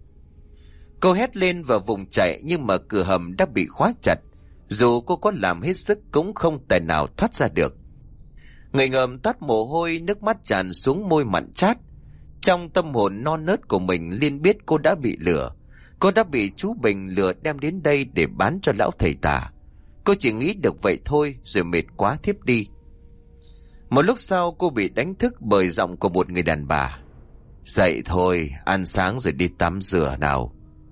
Cô hét lên vào vùng chạy, nhưng mà cửa hầm đã bị khóa chặt. Dù cô có làm hết sức cũng không tài nào thoát ra được. Người ngợm toát mồ hôi, nước mắt tràn xuống môi mặn chát. Trong tâm hồn non nớt của mình, Liên biết cô đã bị lừa. Cô đã bị chú Bình lừa đem đến đây để bán cho lão thầy tà. Cô chỉ nghĩ được vậy thôi rồi mệt quá thiếp đi. Một lúc sau cô bị đánh thức bởi giọng của một người đàn bà. Dậy thôi, ăn sáng rồi đi tắm rửa nào.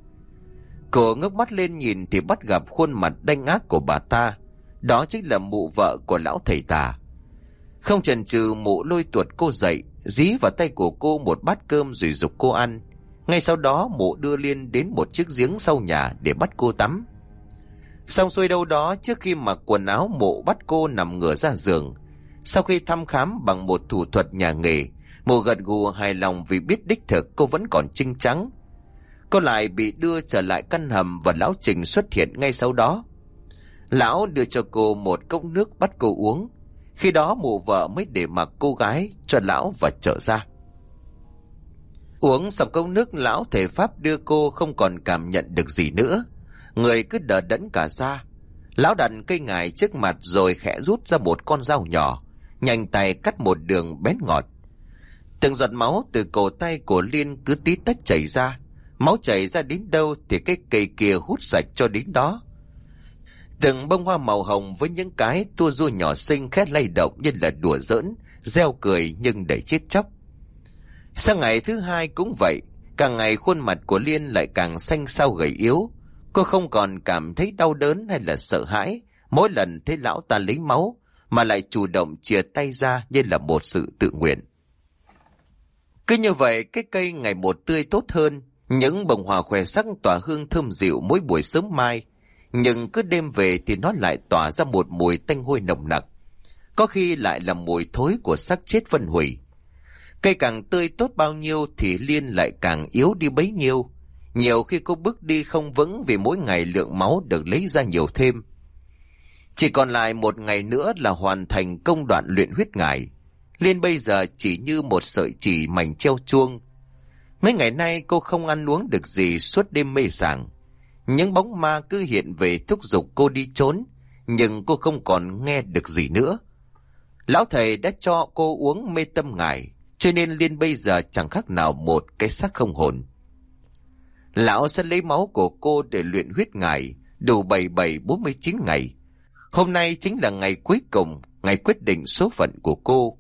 Cô ngước mắt lên nhìn thì bắt gặp khuôn mặt đanh ác của bà ta. Đó chính là mụ vợ của lão thầy tà. Không chần chừ, Mụ lôi tuột cô dậy, dí vào tay của cô một bát cơm rồi giục cô ăn. Ngay sau đó Mụ đưa Liên đến một chiếc giếng sau nhà để bắt cô tắm. Xong xuôi đâu đó, trước khi mặc quần áo, Mụ bắt cô nằm ngửa ra giường. Sau khi thăm khám bằng một thủ thuật nhà nghề, Mụ gật gù hài lòng vì biết đích thực cô vẫn còn trinh trắng. Cô lại bị đưa trở lại căn hầm và lão Trình xuất hiện ngay sau đó. Lão đưa cho cô một cốc nước bắt cô uống. Khi đó Mụ vợ mới để mặc cô gái cho lão và trở ra. Uống xong cốc nước, lão thầy pháp đưa cô không còn cảm nhận được gì nữa. Người cứ đờ đẫn cả ra. Lão đặt cây ngải trước mặt rồi khẽ rút ra một con dao nhỏ, nhanh tay cắt một đường bén ngọt. Từng giọt máu từ cổ tay của Liên cứ tí tách chảy ra. Máu chảy ra đến đâu thì cái cây kia hút sạch cho đến đó. Từng bông hoa màu hồng với những cái tua rua nhỏ xinh khét lay động như là đùa giỡn, reo cười nhưng đầy chết chóc. Sang ngày thứ hai cũng vậy, càng ngày khuôn mặt của Liên lại càng xanh xao gầy yếu. Cô không còn cảm thấy đau đớn hay là sợ hãi mỗi lần thấy lão ta lấy máu, mà lại chủ động chìa tay ra như là một sự tự nguyện. Cứ như vậy, cái cây ngày một tươi tốt hơn, những bông hoa khoe sắc tỏa hương thơm dịu mỗi buổi sớm mai. Nhưng cứ đêm về thì nó lại tỏa ra một mùi tanh hôi nồng nặc, có khi lại là mùi thối của xác chết phân hủy. Cây càng tươi tốt bao nhiêu thì Liên lại càng yếu đi bấy nhiêu. Nhiều khi cô bước đi không vững vì mỗi ngày lượng máu được lấy ra nhiều thêm. Chỉ còn lại một ngày nữa là hoàn thành công đoạn luyện huyết ngải. Liên bây giờ chỉ như một sợi chỉ mảnh treo chuông. Mấy ngày nay cô không ăn uống được gì, suốt đêm mê sảng. Những bóng ma cứ hiện về thúc giục cô đi trốn, nhưng cô không còn nghe được gì nữa. Lão thầy đã cho cô uống mê tâm ngải, cho nên Liên bây giờ chẳng khác nào một cái xác không hồn. Lão sẽ lấy máu của cô để luyện huyết ngải, đủ bảy bảy bốn mươi chín ngày. Hôm nay chính là ngày cuối cùng, ngày quyết định số phận của cô.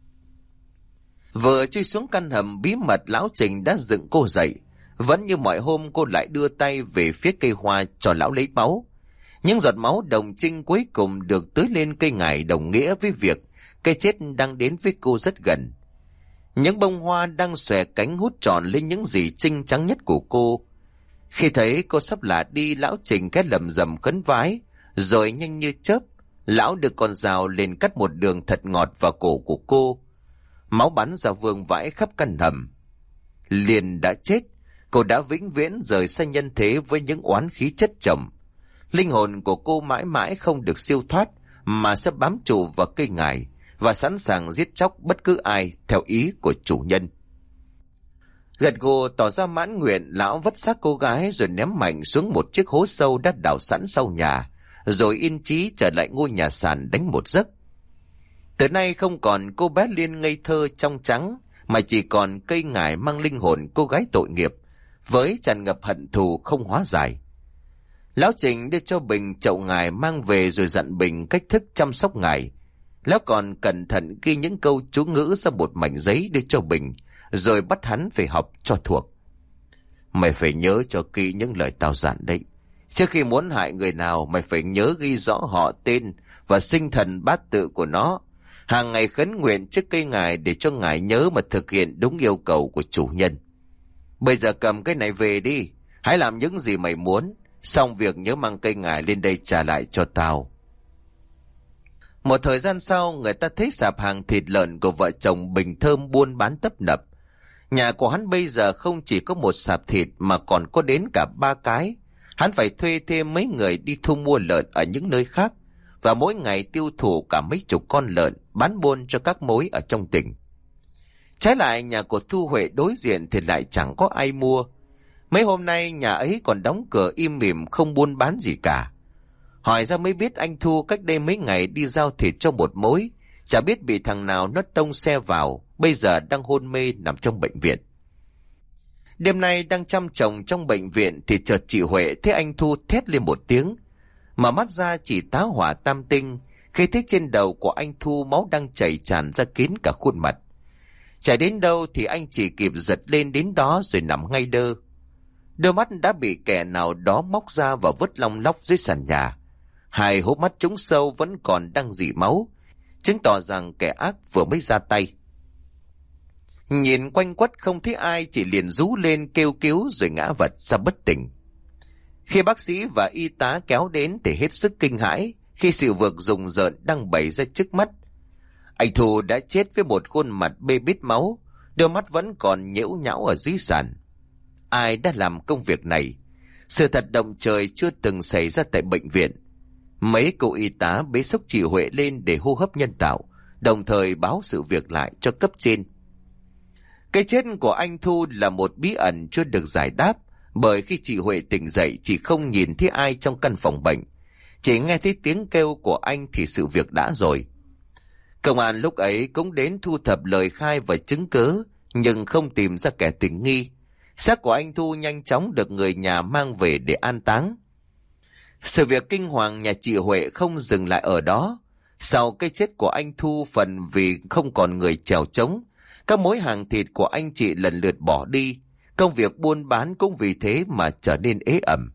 Vừa chui xuống căn hầm bí mật, lão Trình đã dựng cô dậy. Vẫn như mọi hôm, cô lại đưa tay về phía cây hoa cho lão lấy máu. Những giọt máu đồng trinh cuối cùng được tưới lên cây ngải, đồng nghĩa với việc cái chết đang đến với cô rất gần. Những bông hoa đang xòe cánh hút trọn lên những gì trinh trắng nhất của cô. Khi thấy cô sắp lả đi, lão Trình cái lầm rầm khấn vái, rồi nhanh như chớp, lão đưa con dao lên cắt một đường thật ngọt vào cổ của cô. Máu bắn ra vương vãi khắp căn hầm. Liên đã chết, cô đã vĩnh viễn rời xa nhân thế với những oán khí chất chồng. Linh hồn của cô mãi mãi không được siêu thoát, mà sẽ bám trụ vào cây ngải và sẵn sàng giết chóc bất cứ ai theo ý của chủ nhân. Gật gù tỏ ra mãn nguyện, lão vất xác cô gái rồi ném mạnh xuống một chiếc hố sâu đã đào sẵn sau nhà, rồi yên chí trở lại ngôi nhà sàn đánh một giấc. Từ nay không còn cô bé Liên ngây thơ trong trắng, mà chỉ còn cây ngải mang linh hồn cô gái tội nghiệp, với tràn ngập hận thù không hóa giải. Lão Trình đưa cho Bình chậu ngải mang về rồi dặn Bình cách thức chăm sóc ngải. Lão còn cẩn thận ghi những câu chú ngữ ra một mảnh giấy đưa cho Bình, rồi bắt hắn phải học cho thuộc. Mày phải nhớ cho kỹ những lời tao dặn đấy. Trước khi muốn hại người nào, mày phải nhớ ghi rõ họ tên và sinh thần bát tự của nó. Hàng ngày khấn nguyện trước cây ngải để cho ngải nhớ mà thực hiện đúng yêu cầu của chủ nhân. Bây giờ cầm cái này về đi, hãy làm những gì mày muốn. Xong việc nhớ mang cây ngải lên đây trả lại cho tao. Một thời gian sau, người ta thấy sạp hàng thịt lợn của vợ chồng Bình Thơm buôn bán tấp nập. Nhà của hắn bây giờ không chỉ có một sạp thịt mà còn có đến cả ba cái. Hắn phải thuê thêm mấy người đi thu mua lợn ở những nơi khác, và mỗi ngày tiêu thụ cả mấy chục con lợn bán buôn cho các mối ở trong tỉnh. Trái lại, nhà của Thu Huệ đối diện thì lại chẳng có ai mua. Mấy hôm nay nhà ấy còn đóng cửa im mỉm không buôn bán gì cả. Hỏi ra mới biết anh Thu cách đây mấy ngày đi giao thịt cho một mối, chả biết bị thằng nào nó tông xe vào, bây giờ đang hôn mê nằm trong bệnh viện. Đêm nay đang chăm chồng trong bệnh viện thì chợt chị Huệ thấy anh Thu thét lên một tiếng, mà mắt ra chỉ tá hỏa tam tinh khi thấy trên đầu của anh Thu máu đang chảy tràn ra kín cả khuôn mặt. Chảy đến đâu thì anh chỉ kịp giật lên đến đó rồi nằm ngay đơ. Đôi mắt đã bị kẻ nào đó móc ra và vứt long lóc dưới sàn nhà. Hai hốc mắt trũng sâu vẫn còn đang rỉ máu, chứng tỏ rằng kẻ ác vừa mới ra tay. Nhìn quanh quất không thấy ai, chị liền rú lên kêu cứu rồi ngã vật ra bất tỉnh. Khi bác sĩ và y tá kéo đến thì hết sức kinh hãi khi sự việc rùng rợn đang bày ra trước mắt. Anh Thu đã chết với một khuôn mặt bê bết máu, đôi mắt vẫn còn nhễu nhão ở dưới sàn. Ai đã làm công việc này? Sự thật động trời chưa từng xảy ra tại bệnh viện. Mấy cô y tá bế xốc chị Huệ lên để hô hấp nhân tạo, đồng thời báo sự việc lại cho cấp trên. Cái chết của anh Thu là một bí ẩn chưa được giải đáp, bởi khi chị Huệ tỉnh dậy chị không nhìn thấy ai trong căn phòng bệnh. Chỉ nghe thấy tiếng kêu của anh thì sự việc đã rồi. Công an lúc ấy cũng đến thu thập lời khai và chứng cứ, nhưng không tìm ra kẻ tình nghi. Xác của anh Thu nhanh chóng được người nhà mang về để an táng. Sự việc kinh hoàng nhà chị Huệ không dừng lại ở đó. Sau cái chết của anh Thu, phần vì không còn người chèo trống, các mối hàng thịt của anh chị lần lượt bỏ đi. Công việc buôn bán cũng vì thế mà trở nên ế ẩm.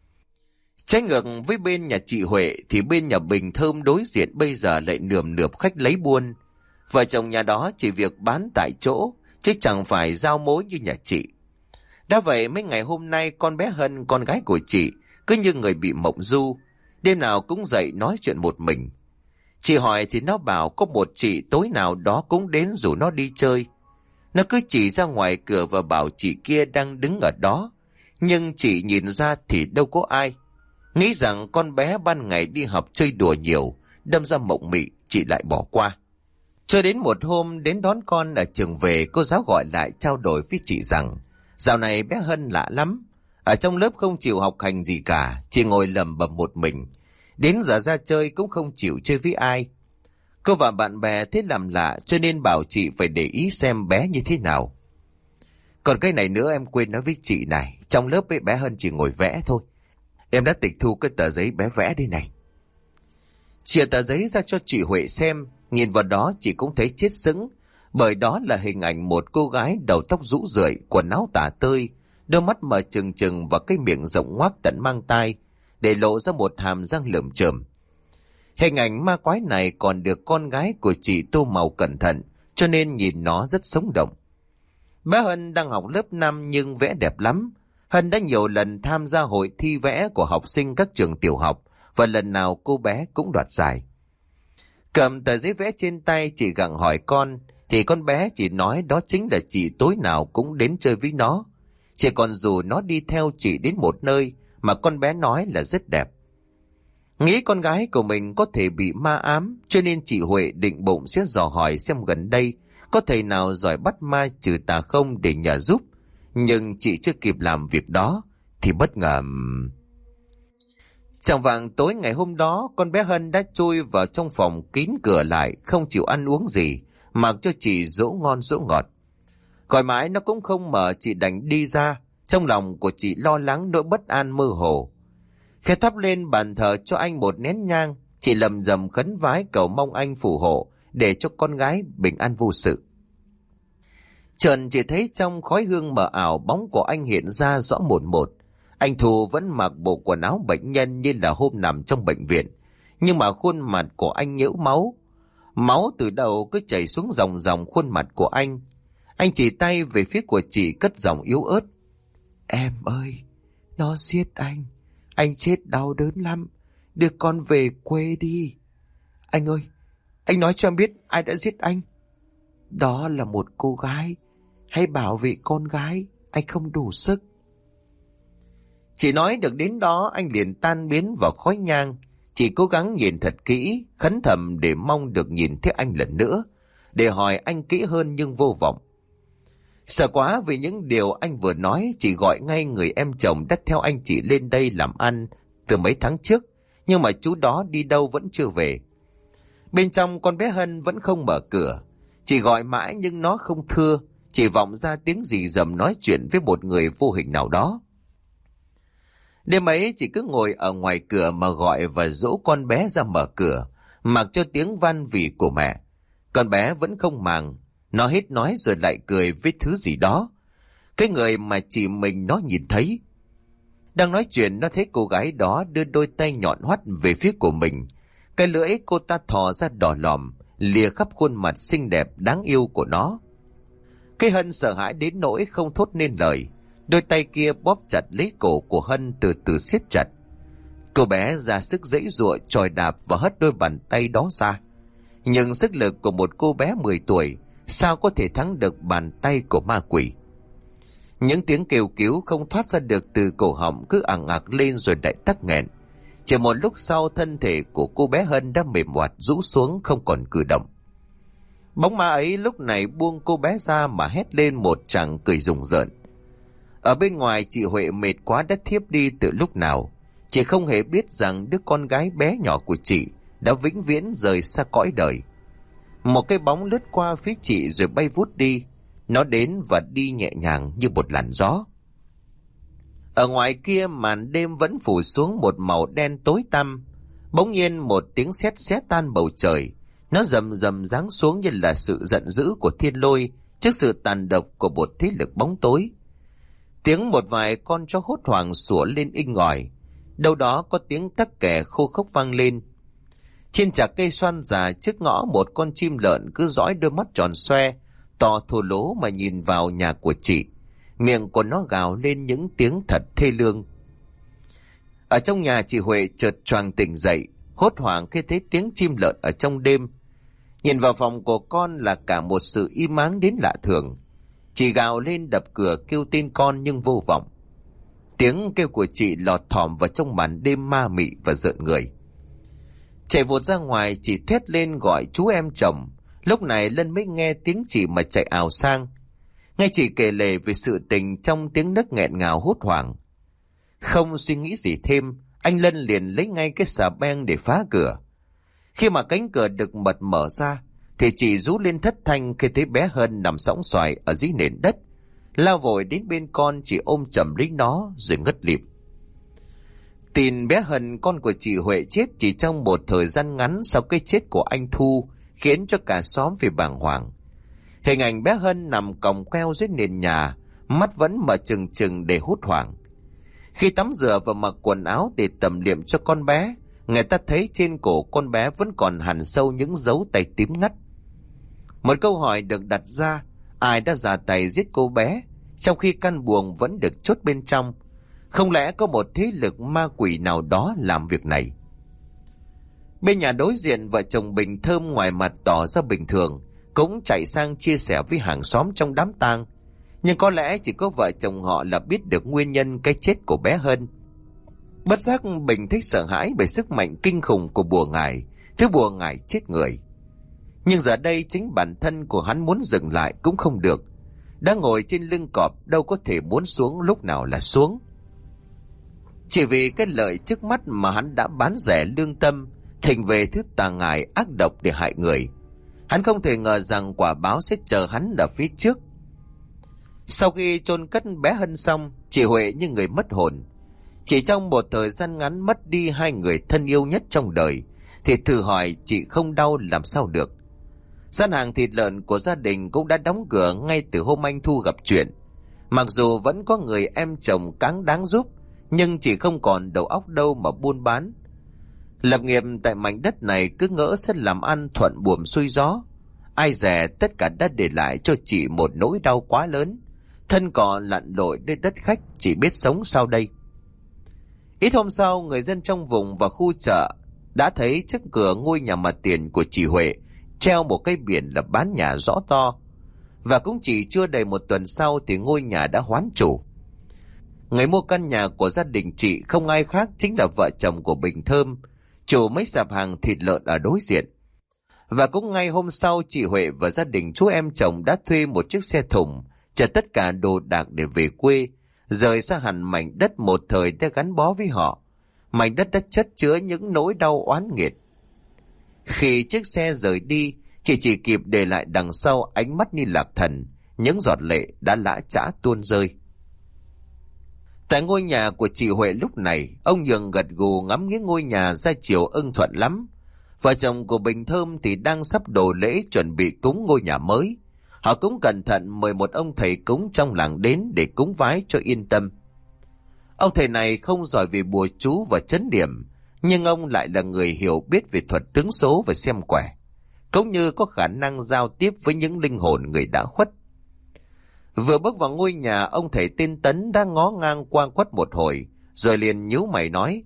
Trái ngược với bên nhà chị Huệ thì bên nhà Bình Thơm đối diện bây giờ lại nườm nượp khách lấy buôn. Vợ chồng nhà đó chỉ việc bán tại chỗ, chứ chẳng phải giao mối như nhà chị. Đã vậy mấy ngày hôm nay con bé Hân, con gái của chị, cứ như người bị mộng du, đêm nào cũng dậy nói chuyện một mình. Chị hỏi thì nó bảo có một chị tối nào đó cũng đến rủ nó đi chơi. Nó cứ chỉ ra ngoài cửa và bảo chị kia đang đứng ở đó, nhưng chị nhìn ra thì đâu có ai. Nghĩ rằng con bé ban ngày đi học chơi đùa nhiều, đâm ra mộng mị, chị lại bỏ qua. Cho đến một hôm đến đón con ở trường về, cô giáo gọi lại trao đổi với chị rằng dạo này bé Hân lạ lắm. Ở trong lớp không chịu học hành gì cả, chỉ ngồi lầm bầm một mình. Đến giờ ra chơi cũng không chịu chơi với ai. Cô và bạn bè thấy làm lạ cho nên bảo chị phải để ý xem bé như thế nào. Còn cái này nữa em quên nói với chị này, trong lớp với bé Hân chỉ ngồi vẽ thôi. Em đã tịch thu cái tờ giấy bé vẽ đây này. Chia tờ giấy ra cho chị Huệ xem, nhìn vào đó chị cũng thấy chết sững, bởi đó là hình ảnh một cô gái đầu tóc rũ rượi, quần áo tả tơi, đôi mắt mở trừng trừng và cái miệng rộng ngoác tận mang tai, để lộ ra một hàm răng lởm chởm. Hình ảnh ma quái này còn được con gái của chị tô màu cẩn thận, cho nên nhìn nó rất sống động. Bé Hân đang học lớp năm nhưng vẽ đẹp lắm. Hân đã nhiều lần tham gia hội thi vẽ của học sinh các trường tiểu học, và lần nào cô bé cũng đoạt giải. Cầm tờ giấy vẽ trên tay, chị gặng hỏi con, thì con bé chỉ nói đó chính là chị tối nào cũng đến chơi với nó. Chị còn rủ nó đi theo chị đến một nơi mà con bé nói là rất đẹp. Nghĩ con gái của mình có thể bị ma ám, cho nên chị Huệ định bụng sẽ dò hỏi xem gần đây có thầy nào giỏi bắt ma trừ tà không để nhờ giúp. Nhưng chị chưa kịp làm việc đó thì bất ngờ. Chạng vạng tối ngày hôm đó, con bé Hân đã chui vào trong phòng kín cửa lại, không chịu ăn uống gì, mặc cho chị dỗ ngon dỗ ngọt. Gọi mãi nó cũng không mở, chị đành đi ra. Trong lòng của chị lo lắng nỗi bất an mơ hồ. Khi thắp lên bàn thờ cho anh một nén nhang, chị lầm rầm khấn vái cầu mong anh phù hộ để cho con gái bình an vô sự. Chợt chỉ thấy trong khói hương mờ ảo, bóng của anh hiện ra rõ một một. Anh Thu vẫn mặc bộ quần áo bệnh nhân như là hôm nằm trong bệnh viện, nhưng mà khuôn mặt của anh nhễu máu. Máu từ đầu cứ chảy xuống dòng dòng khuôn mặt của anh. Anh chỉ tay về phía của chị, cất giọng yếu ớt. Em ơi, nó giết anh. Anh chết đau đớn lắm. Đưa con về quê đi. Anh ơi, anh nói cho em biết ai đã giết anh. Đó là một cô gái. Hãy bảo vệ con gái, anh không đủ sức. Chỉ nói được đến đó, anh liền tan biến vào khói nhang. Chị cố gắng nhìn thật kỹ, khấn thầm để mong được nhìn thấy anh lần nữa, để hỏi anh kỹ hơn nhưng vô vọng. Sợ quá vì những điều anh vừa nói, chị gọi ngay người em chồng đã theo anh chị lên đây làm ăn từ mấy tháng trước, nhưng mà chú đó đi đâu vẫn chưa về. Bên trong con bé Hân vẫn không mở cửa. Chị gọi mãi nhưng nó không thưa, chỉ vọng ra tiếng rì rầm nói chuyện với một người vô hình nào đó. Đêm ấy chị cứ ngồi ở ngoài cửa mà gọi và dỗ con bé ra mở cửa, mặc cho tiếng van vỉ của mẹ. Con bé vẫn không màng, nó hết nói rồi lại cười với thứ gì đó. Cái người mà chỉ mình nó nhìn thấy. Đang nói chuyện, nó thấy cô gái đó đưa đôi tay nhọn hoắt về phía của mình. Cái lưỡi cô ta thò ra đỏ lòm, lìa khắp khuôn mặt xinh đẹp đáng yêu của nó. Cái Hân sợ hãi đến nỗi không thốt nên lời, đôi tay kia bóp chặt lấy cổ của Hân từ từ siết chặt. Cô bé ra sức giãy giụa chòi đạp và hất đôi bàn tay đó ra, nhưng sức lực của một cô bé mười tuổi sao có thể thắng được bàn tay của ma quỷ. Những tiếng kêu cứu không thoát ra được từ cổ họng cứ ẳng ặc lên rồi lại tắc nghẹn. Chỉ một lúc sau, thân thể của cô bé Hân đã mềm oặt rũ xuống không còn cử động. Bóng ma ấy lúc này buông cô bé ra mà hét lên một tràng cười rùng rợn. Ở bên ngoài, chị Huệ mệt quá đã thiếp đi từ lúc nào. Chị không hề biết rằng đứa con gái bé nhỏ của chị đã vĩnh viễn rời xa cõi đời. Một cái bóng lướt qua phía chị rồi bay vút đi. Nó đến và đi nhẹ nhàng như một làn gió. Ở ngoài kia, màn đêm vẫn phủ xuống một màu đen tối tăm. Bỗng nhiên một tiếng sét xé tan bầu trời. Nó rầm rầm giáng xuống như là sự giận dữ của thiên lôi trước sự tàn độc của một thế lực bóng tối. Tiếng một vài con chó hốt hoảng sủa lên inh ỏi. Đâu đó có tiếng tắc kè khô khốc vang lên. Trên chạc cây xoan già trước ngõ, một con chim lợn cứ dõi đôi mắt tròn xoe, to thô lố mà nhìn vào nhà của chị. Miệng của nó gào lên những tiếng thật thê lương. Ở trong nhà, chị Huệ chợt choàng tỉnh dậy, hốt hoảng khi thấy tiếng chim lợn ở trong đêm. Nhìn vào phòng của con là cả một sự im ắng đến lạ thường. Chị gào lên đập cửa kêu tên con nhưng vô vọng. Tiếng kêu của chị lọt thỏm vào trong màn đêm ma mị và rợn người. Chạy vụt ra ngoài, chị thét lên gọi chú em chồng. Lúc này Lân mới nghe tiếng chị mà chạy ào sang. Nghe chị kể lể về sự tình trong tiếng nấc nghẹn ngào hốt hoảng. Không suy nghĩ gì thêm, anh Lân liền lấy ngay cái xà beng để phá cửa. Khi mà cánh cửa được bật mở ra, thì chị rú lên thất thanh khi thấy bé Hân nằm sõng xoài ở dưới nền đất. Lao vội đến bên con, chị ôm chầm lấy nó rồi ngất lịm. Tin bé Hân, con của chị Huệ, chết chỉ trong một thời gian ngắn sau cái chết của anh Thu khiến cho cả xóm phải bàng hoàng. Hình ảnh bé Hân nằm còng queo dưới nền nhà, mắt vẫn mở trừng trừng để hốt hoảng. Khi tắm rửa và mặc quần áo để tẩm liệm cho con bé, người ta thấy trên cổ con bé vẫn còn hằn sâu những dấu tay tím ngắt. Một câu hỏi được đặt ra: ai đã ra tay giết cô bé, trong khi căn buồng vẫn được chốt bên trong? Không lẽ có một thế lực ma quỷ nào đó làm việc này? Bên nhà đối diện, vợ chồng Bình Thơm ngoài mặt tỏ ra bình thường, cũng chạy sang chia sẻ với hàng xóm trong đám tang. Nhưng có lẽ chỉ có vợ chồng họ là biết được nguyên nhân cái chết của bé Hân. Bất giác Bình thấy sợ hãi bởi sức mạnh kinh khủng của bùa ngải, thứ bùa ngải chết người. Nhưng giờ đây chính bản thân của hắn muốn dừng lại cũng không được. Đã ngồi trên lưng cọp, đâu có thể muốn xuống lúc nào là xuống. Chỉ vì cái lợi trước mắt mà hắn đã bán rẻ lương tâm, thình về thứ tà ngải ác độc để hại người. Hắn không thể ngờ rằng quả báo sẽ chờ hắn ở phía trước. Sau khi chôn cất bé Hân xong, chị Huệ như người mất hồn. Chỉ trong một thời gian ngắn mất đi hai người thân yêu nhất trong đời, thì thử hỏi chị không đau làm sao được. Gian hàng thịt lợn của gia đình cũng đã đóng cửa ngay từ hôm anh Thu gặp chuyện. Mặc dù vẫn có người em chồng cáng đáng giúp, nhưng chị không còn đầu óc đâu mà buôn bán. Lập nghiệp tại mảnh đất này cứ ngỡ sẽ làm ăn thuận buồm xuôi gió. Ai dè tất cả đã để lại cho chị một nỗi đau quá lớn. Thân cò lặn lội nơi đất khách, chỉ biết sống sau đây. Ít hôm sau, người dân trong vùng và khu chợ đã thấy trước cửa ngôi nhà mặt tiền của chị Huệ treo một cái biển là bán nhà rõ to. Và cũng chỉ chưa đầy một tuần sau thì ngôi nhà đã hoán chủ. Người mua căn nhà của gia đình chị không ai khác chính là vợ chồng của Bình Thơm, chủ mấy sạp hàng thịt lợn ở đối diện. Và cũng ngay hôm sau, chị Huệ và gia đình chú em chồng đã thuê một chiếc xe thùng chở tất cả đồ đạc để về quê, rời xa hẳn mảnh đất một thời đã gắn bó với họ. Mảnh đất đã chất chứa những nỗi đau oán nghiệt. Khi chiếc xe rời đi, chị chỉ kịp để lại đằng sau ánh mắt như lạc thần, những giọt lệ đã lã chã tuôn rơi. Tại ngôi nhà của chị Huệ lúc này, ông Nhường gật gù ngắm nghía ngôi nhà ra chiều ưng thuận lắm. Vợ chồng của Bình Thơm thì đang sắp đồ lễ chuẩn bị cúng ngôi nhà mới. Họ cũng cẩn thận mời một ông thầy cúng trong làng đến để cúng vái cho yên tâm. Ông thầy này không giỏi về bùa chú và chấn điểm, nhưng ông lại là người hiểu biết về thuật tướng số và xem quẻ. cũng như có khả năng giao tiếp với những linh hồn người đã khuất. Vừa bước vào ngôi nhà, ông thầy tên Tấn đã ngó ngang qua quất một hồi, rồi liền nhíu mày nói.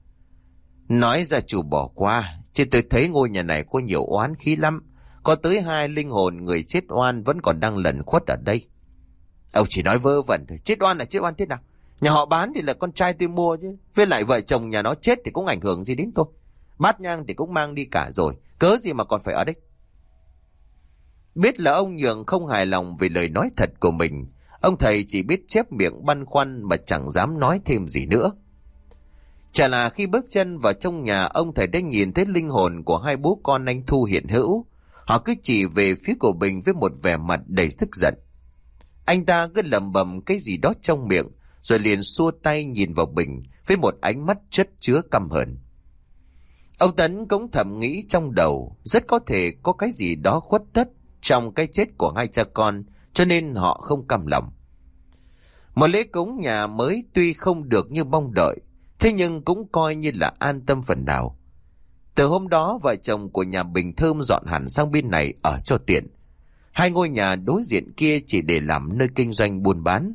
Nói ra chủ bỏ qua, chứ tôi thấy ngôi nhà này có nhiều oán khí lắm. Có tới hai linh hồn người chết oan vẫn còn đang lẩn khuất ở đây. Ông chỉ nói vơ vẩn thôi, chết oan là chết oan thế nào? Nhà họ bán thì là con trai tôi mua chứ. Với lại vợ chồng nhà nó chết thì cũng ảnh hưởng gì đến tôi. Bát nhang thì cũng mang đi cả rồi, cớ gì mà còn phải ở đây? Biết là ông Nhường không hài lòng về lời nói thật của mình, ông thầy chỉ biết chép miệng băn khoăn mà chẳng dám nói thêm gì nữa. Chả là khi bước chân vào trong nhà, ông thầy đã nhìn thấy linh hồn của hai bố con anh Thu hiện hữu. Họ cứ chỉ về phía của Bình với một vẻ mặt đầy tức giận. Anh ta cứ lẩm bẩm cái gì đó trong miệng, rồi liền xua tay nhìn vào Bình với một ánh mắt chất chứa căm hờn. Ông Tấn cũng thầm nghĩ trong đầu, rất có thể có cái gì đó khuất tất trong cái chết của hai cha con, cho nên họ không căm lòng. Một lễ cúng nhà mới tuy không được như mong đợi, thế nhưng cũng coi như là an tâm phần nào. Từ hôm đó, vợ chồng của nhà Bình Thơm dọn hẳn sang bên này ở cho tiện. Hai ngôi nhà đối diện kia chỉ để làm nơi kinh doanh buôn bán.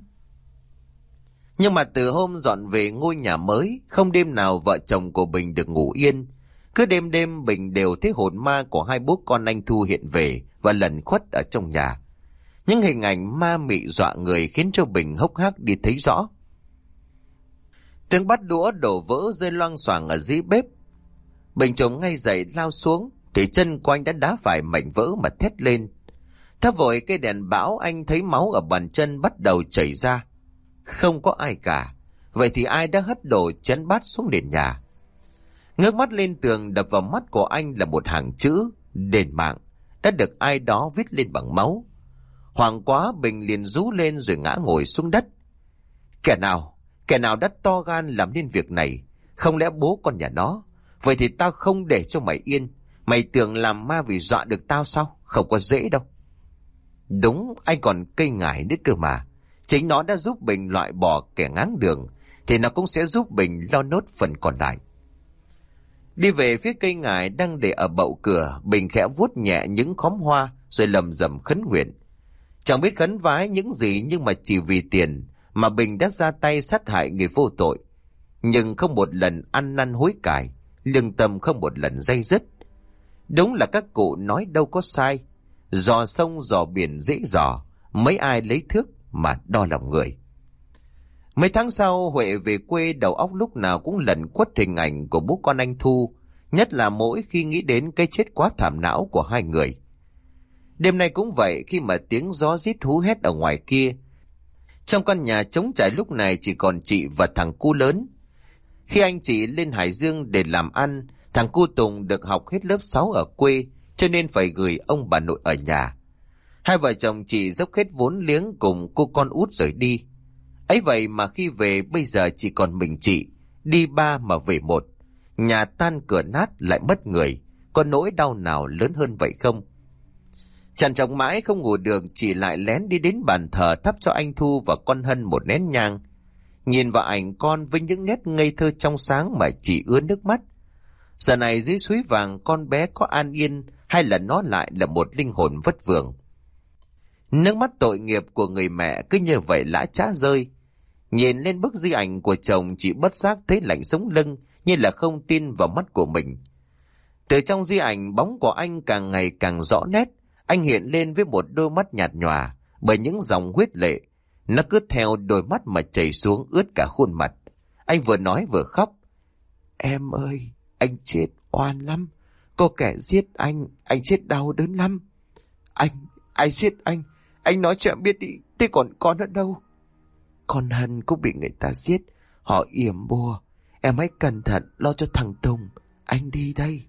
Nhưng mà từ hôm dọn về ngôi nhà mới, không đêm nào vợ chồng của Bình được ngủ yên. Cứ đêm đêm Bình đều thấy hồn ma của hai bố con anh Thu hiện về và lẩn khuất ở trong nhà. Những hình ảnh ma mị dọa người khiến cho Bình hốc hác đi thấy rõ. Tiếng bát đũa đổ vỡ rơi loang xoàng ở dưới bếp. Bình trồm ngay dậy lao xuống, thì chân của anh đã đá phải mảnh vỡ mà thét lên. Thắp vội cây đèn bão, anh thấy máu ở bàn chân bắt đầu chảy ra. Không có ai cả. Vậy thì ai đã hất đổ chén bát xuống nền nhà? Ngước mắt lên tường, đập vào mắt của anh là một hàng chữ đền mạng đã được ai đó viết lên bằng máu. Hoảng quá, Bình liền rú lên rồi ngã ngồi xuống đất. Kẻ nào, kẻ nào đã to gan làm nên việc này? Không lẽ bố con nhà nó? Vậy thì tao không để cho mày yên. Mày tưởng làm ma vì dọa được tao sao? Không có dễ đâu. Đúng, anh còn cây ngải nữa cơ mà. Chính nó đã giúp Bình loại bỏ kẻ ngáng đường, thì nó cũng sẽ giúp Bình lo nốt phần còn lại. Đi về phía cây ngải đang để ở bậu cửa, Bình khẽ vuốt nhẹ những khóm hoa rồi lầm rầm khấn nguyện. Chẳng biết khấn vái những gì, nhưng mà chỉ vì tiền mà Bình đã ra tay sát hại người vô tội. Nhưng không một lần ăn năn hối cải, lương tâm không một lần day dứt. Đúng là các cụ nói đâu có sai. Dò sông dò biển dễ dò, mấy ai lấy thước mà đo lòng người. Mấy tháng sau, Huệ về quê, đầu óc lúc nào cũng lẩn quất hình ảnh của bố con anh Thu, nhất là mỗi khi nghĩ đến cái chết quá thảm não của hai người. Đêm nay cũng vậy, khi mà tiếng gió rít hú hét ở ngoài kia. Trong căn nhà trống trải lúc này chỉ còn chị và thằng cu lớn. Khi anh chị lên Hải Dương để làm ăn, thằng cu Tùng được học hết lớp sáu ở quê, cho nên phải gửi ông bà nội ở nhà. Hai vợ chồng chị dốc hết vốn liếng cùng cô con út rời đi. Ấy vậy mà khi về bây giờ chỉ còn mình chị, đi ba mà về một. Nhà tan cửa nát lại mất người, có nỗi đau nào lớn hơn vậy không? Trằn trọc mãi không ngủ được, chị lại lén đi đến bàn thờ thắp cho anh Thu và con Hân một nén nhang. Nhìn vào ảnh con với những nét ngây thơ trong sáng mà chị ứa nước mắt. Giờ này dưới suối vàng, con bé có an yên hay là nó lại là một linh hồn vất vưởng? Nước mắt tội nghiệp của người mẹ cứ như vậy lã chã rơi. Nhìn lên bức di ảnh của chồng, chị bất giác thấy lạnh sống lưng, như là không tin vào mắt của mình. Từ trong di ảnh, bóng của anh càng ngày càng rõ nét. Anh hiện lên với một đôi mắt nhạt nhòa bởi những dòng huyết lệ. Nó cứ theo đôi mắt mà chảy xuống ướt cả khuôn mặt. Anh vừa nói vừa khóc. Em ơi, anh chết oan lắm. Có kẻ giết anh, anh chết đau đớn lắm. Anh, ai giết anh? Anh nói cho em biết đi, thế còn con ở đâu? Con Hân cũng bị người ta giết, họ yểm bùa. Em hãy cẩn thận lo cho thằng Tùng. Anh đi đây.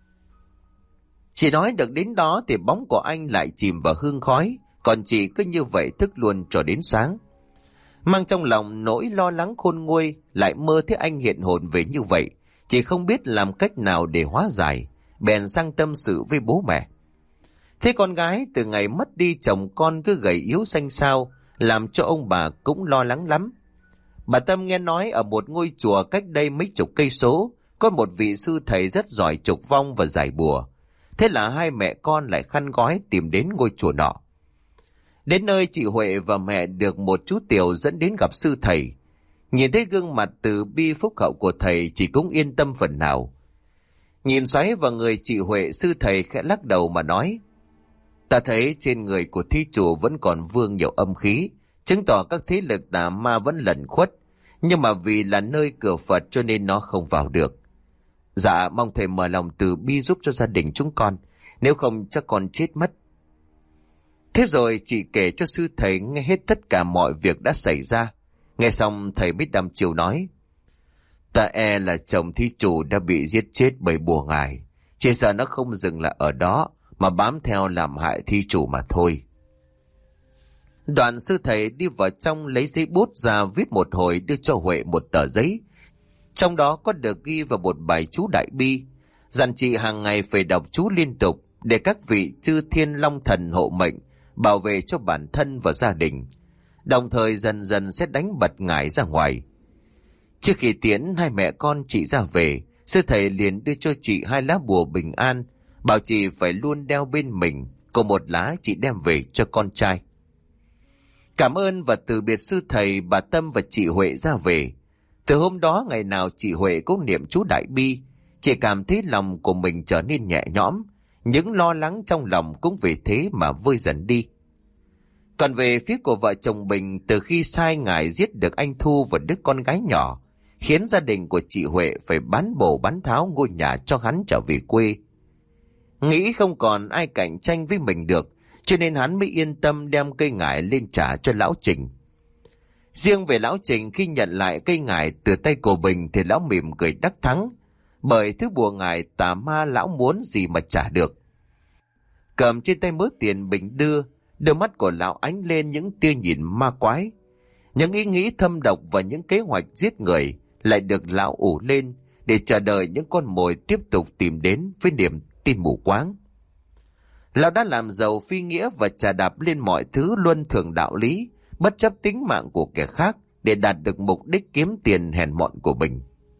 Chỉ nói được đến đó thì bóng của anh lại chìm vào hương khói, còn chị cứ như vậy thức luôn cho đến sáng. Mang trong lòng nỗi lo lắng khôn nguôi, lại mơ thấy anh hiện hồn về như vậy, chị không biết làm cách nào để hóa giải, bèn sang tâm sự với bố mẹ. Thế con gái từ ngày mất đi, chồng con cứ gầy yếu xanh xao, làm cho ông bà cũng lo lắng lắm. Bà Tâm nghe nói ở một ngôi chùa cách đây mấy chục cây số, có một vị sư thầy rất giỏi trục vong và giải bùa. Thế là hai mẹ con lại khăn gói tìm đến ngôi chùa nọ. Đến nơi, chị Huệ và mẹ được một chú Tiểu dẫn đến gặp sư thầy. Nhìn thấy gương mặt từ bi phúc hậu của thầy, chị cũng yên tâm phần nào. Nhìn xoáy vào người chị Huệ, sư thầy khẽ lắc đầu mà nói: "Ta thấy trên người của thí chủ vẫn còn vương nhiều âm khí, chứng tỏ các thế lực tà ma vẫn lẩn khuất, nhưng mà vì là nơi cửa Phật cho nên nó không vào được. Dạ, mong thầy mở lòng từ bi giúp cho gia đình chúng con, nếu không chắc con chết mất." Thế rồi chị kể cho sư thầy nghe hết tất cả mọi việc đã xảy ra. Nghe xong thầy mới đăm chiêu nói: "Ta e là chồng thí chủ đã bị giết chết bởi bùa ngải, chỉ sợ nó không dừng lại ở đó mà bám theo làm hại thí chủ mà thôi." Đoạn sư thầy đi vào trong lấy giấy bút ra viết một hồi, đưa cho Huệ một tờ giấy. Trong đó có được ghi vào một bài chú đại bi, dặn chị hàng ngày phải đọc chú liên tục để các vị chư thiên long thần hộ mệnh, bảo vệ cho bản thân và gia đình, đồng thời dần dần sẽ đánh bật ngải ra ngoài. Trước khi tiễn hai mẹ con chị ra về, sư thầy liền đưa cho chị hai lá bùa bình an, bảo chị phải luôn đeo bên mình, còn một lá chị đem về cho con trai. Cảm ơn và từ biệt sư thầy, bà Tâm và chị Huệ ra về. Từ hôm đó ngày nào chị Huệ cũng niệm chú đại bi, chị cảm thấy lòng của mình trở nên nhẹ nhõm, những lo lắng trong lòng cũng vì thế mà vơi dần đi. Còn về phía của vợ chồng Bình, từ khi sai ngài giết được anh Thu và đứa con gái nhỏ, khiến gia đình của chị Huệ phải bán bổ bán tháo ngôi nhà cho hắn trở về quê. Nghĩ không còn ai cạnh tranh với mình được, cho nên hắn mới yên tâm đem cây ngải lên trả cho lão Trình. Riêng về lão Trình, khi nhận lại cây ngải từ tay của Bình thì lão mỉm cười đắc thắng, bởi thứ bùa ngải tà ma lão muốn gì mà trả được. Cầm trên tay mớ tiền Bình đưa, đôi mắt của lão ánh lên những tia nhìn ma quái. Những ý nghĩ thâm độc và những kế hoạch giết người lại được lão ủ lên để chờ đợi những con mồi tiếp tục tìm đến với niềm tin mù quáng. Lão đã làm giàu phi nghĩa và chà đạp lên mọi thứ luân thường đạo lý, bất chấp tính mạng của kẻ khác để đạt được mục đích kiếm tiền hèn mọn của mình.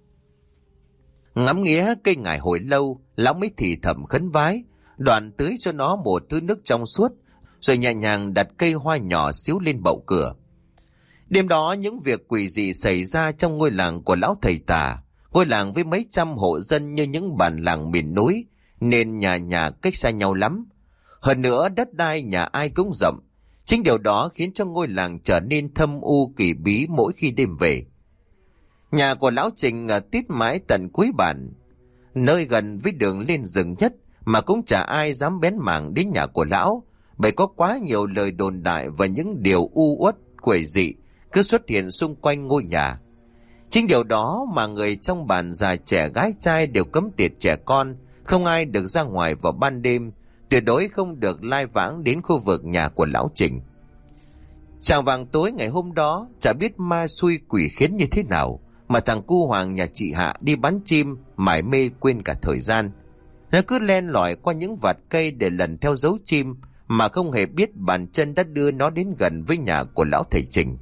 Ngắm nghía cây ngải hồi lâu, lão mới thì thầm khấn vái, đoạn tưới cho nó một thứ nước trong suốt, rồi nhẹ nhàng đặt cây hoa nhỏ xíu lên bậu cửa. Đêm đó những việc quỷ dị xảy ra trong ngôi làng của lão thầy tà, ngôi làng với mấy trăm hộ dân như những bản làng miền núi, nên nhà nhà cách xa nhau lắm. Hơn nữa đất đai nhà ai cũng rộng, chính điều đó khiến cho ngôi làng trở nên thâm u kỳ bí mỗi khi đêm về. Nhà của lão Trình ở tít mãi tận cuối bản, nơi gần với đường lên rừng nhất, mà cũng chả ai dám bén mảng đến nhà của lão, bởi có quá nhiều lời đồn đại và những điều u uất quỷ dị cứ xuất hiện xung quanh ngôi nhà. Chính điều đó mà người trong bản già trẻ gái trai đều cấm tiệt trẻ con, không ai được ra ngoài vào ban đêm, tuyệt đối không được lai vãng đến khu vực nhà của lão Trình. Chạng vạng tối ngày hôm đó, chả biết ma xui quỷ khiến như thế nào mà thằng cu Hoàng nhà chị Hạ đi bắn chim mải mê quên cả thời gian. Nó cứ len lỏi qua những vạt cây để lần theo dấu chim, mà không hề biết bàn chân đã đưa nó đến gần với nhà của lão thầy Trình.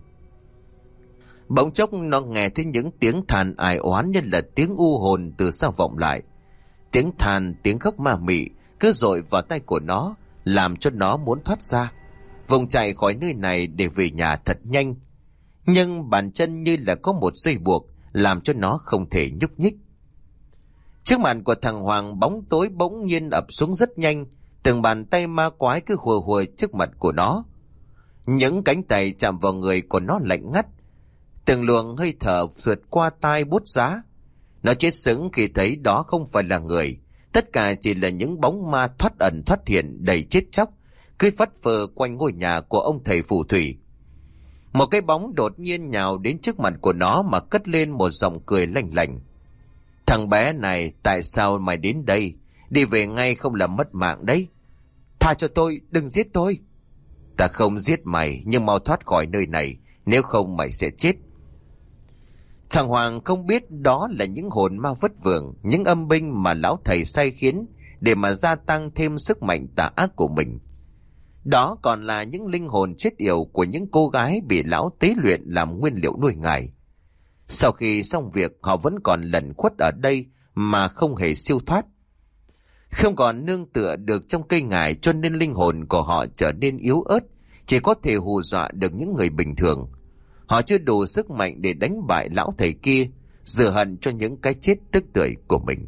Bỗng chốc nó nghe thấy những tiếng than ai oán như là tiếng u hồn từ xa vọng lại. Tiếng than, tiếng khóc ma mị cứ dội vào tay của nó, làm cho nó muốn thoát ra, vùng chạy khỏi nơi này để về nhà thật nhanh. Nhưng bàn chân như là có một dây buộc, làm cho nó không thể nhúc nhích. Trước mặt của thằng Hoàng, bóng tối bỗng nhiên ập xuống rất nhanh, từng bàn tay ma quái cứ hùa hùa trước mặt của nó. Những cánh tay chạm vào người của nó lạnh ngắt, từng luồng hơi thở sượt qua tai buốt giá. Nó chết sững khi thấy đó không phải là người, tất cả chỉ là những bóng ma thoát ẩn thoát hiện đầy chết chóc, cứ phất phơ quanh ngôi nhà của ông thầy phù thủy. Một cái bóng đột nhiên nhào đến trước mặt của nó mà cất lên một giọng cười lanh lảnh. "Thằng bé này, tại sao mày đến đây? Đi về ngay không là mất mạng đấy." "Tha cho tôi, đừng giết tôi." "Ta không giết mày, nhưng mau thoát khỏi nơi này, nếu không mày sẽ chết." Thằng Hoàng không biết đó là những hồn ma vất vưởng, những âm binh mà lão thầy sai khiến để mà gia tăng thêm sức mạnh tà ác của mình. Đó còn là những linh hồn chết yểu của những cô gái bị lão tế luyện làm nguyên liệu nuôi ngài. Sau khi xong việc, họ vẫn còn lẩn khuất ở đây mà không hề siêu thoát. Không còn nương tựa được trong cây ngải cho nên linh hồn của họ trở nên yếu ớt, chỉ có thể hù dọa được những người bình thường. Họ chưa đủ sức mạnh để đánh bại lão thầy kia, rửa hận cho những cái chết tức tưởi của mình.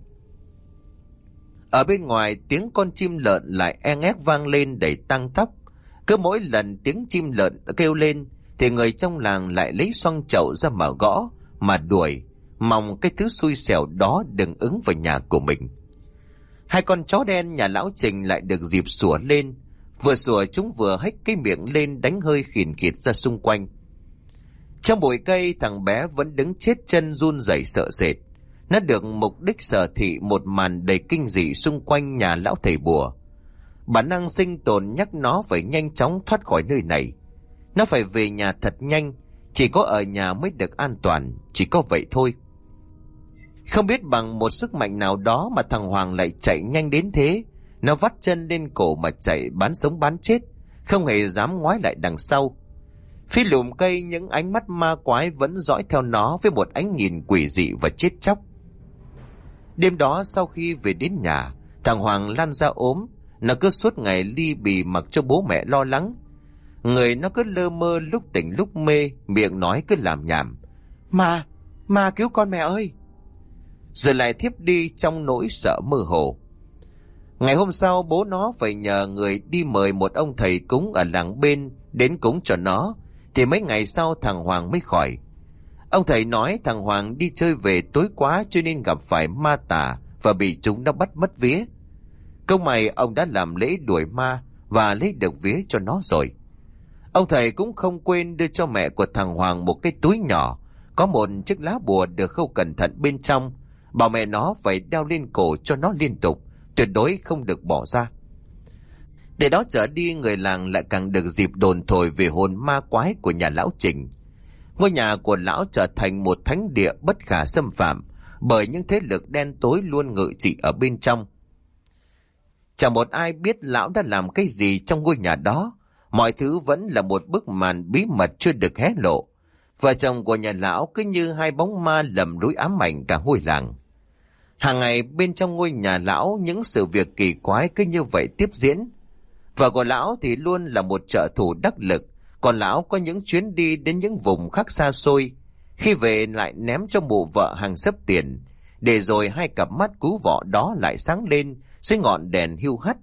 Ở bên ngoài, tiếng con chim lợn lại e ngét vang lên đầy tăng tóc. Cứ mỗi lần tiếng chim lợn kêu lên thì người trong làng lại lấy xoong chậu ra mà gõ, mà đuổi, mong cái thứ xui xẻo đó đừng ứng vào nhà của mình. Hai con chó đen nhà lão Trình lại được dịp sủa lên. Vừa sủa chúng vừa hếch cái miệng lên đánh hơi khìn khịt ra xung quanh. Trong bụi cây, thằng bé vẫn đứng chết chân run rẩy sợ sệt. Nó được mục đích sở thị một màn đầy kinh dị xung quanh nhà lão thầy bùa. Bản năng sinh tồn nhắc nó phải nhanh chóng thoát khỏi nơi này. Nó phải về nhà thật nhanh, chỉ có ở nhà mới được an toàn, chỉ có vậy thôi. Không biết bằng một sức mạnh nào đó mà thằng Hoàng lại chạy nhanh đến thế. Nó vắt chân lên cổ mà chạy bán sống bán chết, không hề dám ngoái lại đằng sau. Phía lùm cây, những ánh mắt ma quái vẫn dõi theo nó với một ánh nhìn quỷ dị và chết chóc. Đêm đó sau khi về đến nhà, thằng Hoàng lăn ra ốm. Nó cứ suốt ngày li bì mặc cho bố mẹ lo lắng. Người nó cứ lơ mơ, lúc tỉnh lúc mê, miệng nói cứ làm nhảm: Ma, ma cứu con mẹ ơi! Rồi lại thiếp đi trong nỗi sợ mơ hồ. Ngày hôm sau, bố nó phải nhờ người đi mời một ông thầy cúng ở làng bên đến cúng cho nó, thì mấy ngày sau thằng Hoàng mới khỏi. Ông thầy nói thằng Hoàng đi chơi về tối quá cho nên gặp phải ma tà và bị chúng nó bắt mất vía. Câu mày ông đã làm lễ đuổi ma và lấy được vía cho nó rồi. Ông thầy cũng không quên đưa cho mẹ của thằng Hoàng một cái túi nhỏ, có một chiếc lá bùa được khâu cẩn thận bên trong, bảo mẹ nó phải đeo lên cổ cho nó liên tục, tuyệt đối không được bỏ ra. Để đó trở đi, người làng lại càng được dịp đồn thổi về hồn ma quái của nhà lão Trình. Ngôi nhà của lão trở thành một thánh địa bất khả xâm phạm, bởi những thế lực đen tối luôn ngự trị ở bên trong. Chẳng một ai biết lão đã làm cái gì trong ngôi nhà đó. Mọi thứ vẫn là một bức màn bí mật chưa được hé lộ. Vợ chồng của nhà lão cứ như hai bóng ma lầm lũi ám ảnh cả ngôi làng. Hàng ngày bên trong ngôi nhà lão, những sự việc kỳ quái cứ như vậy tiếp diễn. Vợ của lão thì luôn là một trợ thủ đắc lực, còn lão có những chuyến đi đến những vùng khác xa xôi. Khi về lại ném cho mụ vợ hàng xấp tiền, để rồi hai cặp mắt cú vọ đó lại sáng lên dưới ngọn đèn hiu hắt.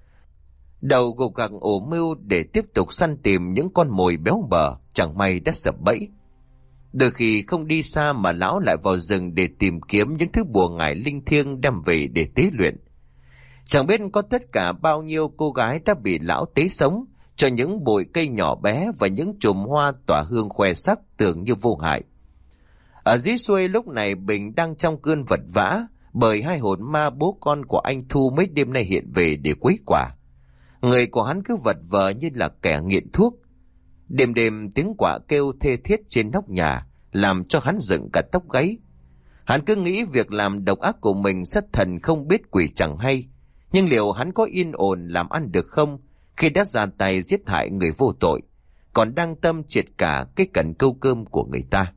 Đầu gục gặc ổ mưu để tiếp tục săn tìm những con mồi béo bở, chẳng may đã sập bẫy. Đôi khi không đi xa mà lão lại vào rừng để tìm kiếm những thứ bùa ngải linh thiêng đem về để tế luyện. Chẳng biết có tất cả bao nhiêu cô gái đã bị lão tế sống cho những bụi cây nhỏ bé và những chùm hoa tỏa hương khoe sắc tưởng như vô hại. Ở dưới xuôi lúc này Bình đang trong cơn vật vã, bởi hai hồn ma bố con của anh Thu mấy đêm nay hiện về để quấy quả. Người của hắn cứ vật vờ như là kẻ nghiện thuốc. Đêm đêm tiếng quạ kêu thê thiết trên nóc nhà làm cho hắn dựng cả tóc gáy. Hắn cứ nghĩ việc làm độc ác của mình sát thần không biết quỷ chẳng hay. Nhưng liệu hắn có yên ổn làm ăn được không khi đã ra tay giết hại người vô tội, còn đang tâm triệt cả cái cần câu cơm của người ta?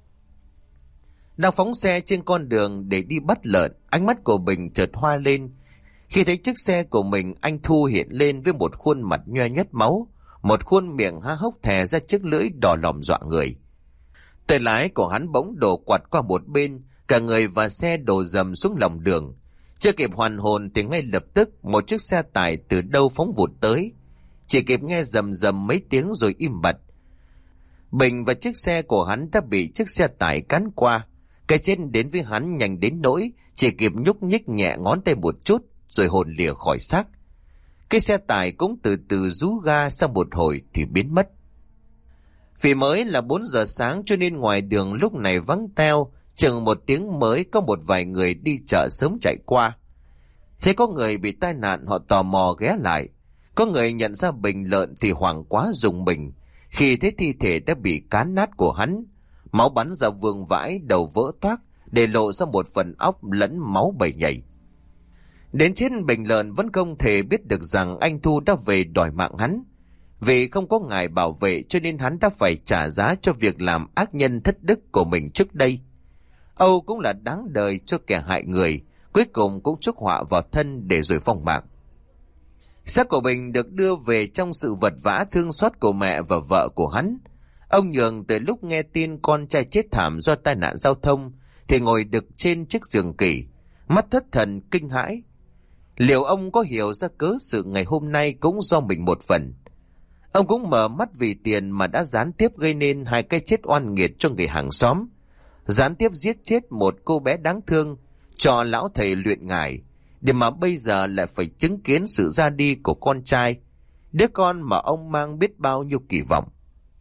Đang phóng xe trên con đường để đi bắt lợn, ánh mắt của Bình chợt hoa lên khi thấy chiếc xe của mình anh Thu hiện lên với một khuôn mặt nhoe nhoét máu, một khuôn miệng há hốc thè ra chiếc lưỡi đỏ lòm dọa người. Tay lái của hắn bỗng đổ quặt qua một bên, cả người và xe đổ dầm xuống lòng đường. Chưa kịp hoàn hồn thì ngay lập tức một chiếc xe tải từ đâu phóng vụt tới, chỉ kịp nghe rầm rầm mấy tiếng rồi im bặt. Bình và chiếc xe của hắn đã bị chiếc xe tải cán qua. Cái chết đến với hắn nhanh đến nỗi chỉ kịp nhúc nhích nhẹ ngón tay một chút rồi hồn lìa khỏi xác. Cái xe tải cũng từ từ rú ga, sau một hồi thì biến mất. Vì mới là bốn giờ sáng cho nên ngoài đường lúc này vắng teo, chừng một tiếng mới có một vài người đi chợ sớm chạy qua. Thế có người bị tai nạn, họ tò mò ghé lại. Có người nhận ra Bình lợn thì hoảng quá rùng mình khi thấy thi thể đã bị cán nát của hắn. Máu bắn ra vương vãi, đầu vỡ toác, để lộ ra một phần óc lẫn máu bầy nhảy. Đến chết Bình lợn vẫn không thể biết được rằng anh Thu đã về đòi mạng hắn. Vì không có ngài bảo vệ cho nên hắn đã phải trả giá cho việc làm ác nhân thất đức của mình trước đây. Âu cũng là đáng đời cho kẻ hại người, cuối cùng cũng chuốc họa vào thân để rồi vong mạng. Xác của Bình được đưa về trong sự vật vã thương xót của mẹ và vợ của hắn. Ông Nhường từ lúc nghe tin con trai chết thảm do tai nạn giao thông thì ngồi đực trên chiếc giường kỷ, mắt thất thần kinh hãi. Liệu ông có hiểu ra cớ sự ngày hôm nay cũng do mình một phần? Ông cũng mở mắt vì tiền mà đã gián tiếp gây nên hai cái chết oan nghiệt cho người hàng xóm, gián tiếp giết chết một cô bé đáng thương cho lão thầy luyện ngải, để mà bây giờ lại phải chứng kiến sự ra đi của con trai, đứa con mà ông mang biết bao nhiêu kỳ vọng.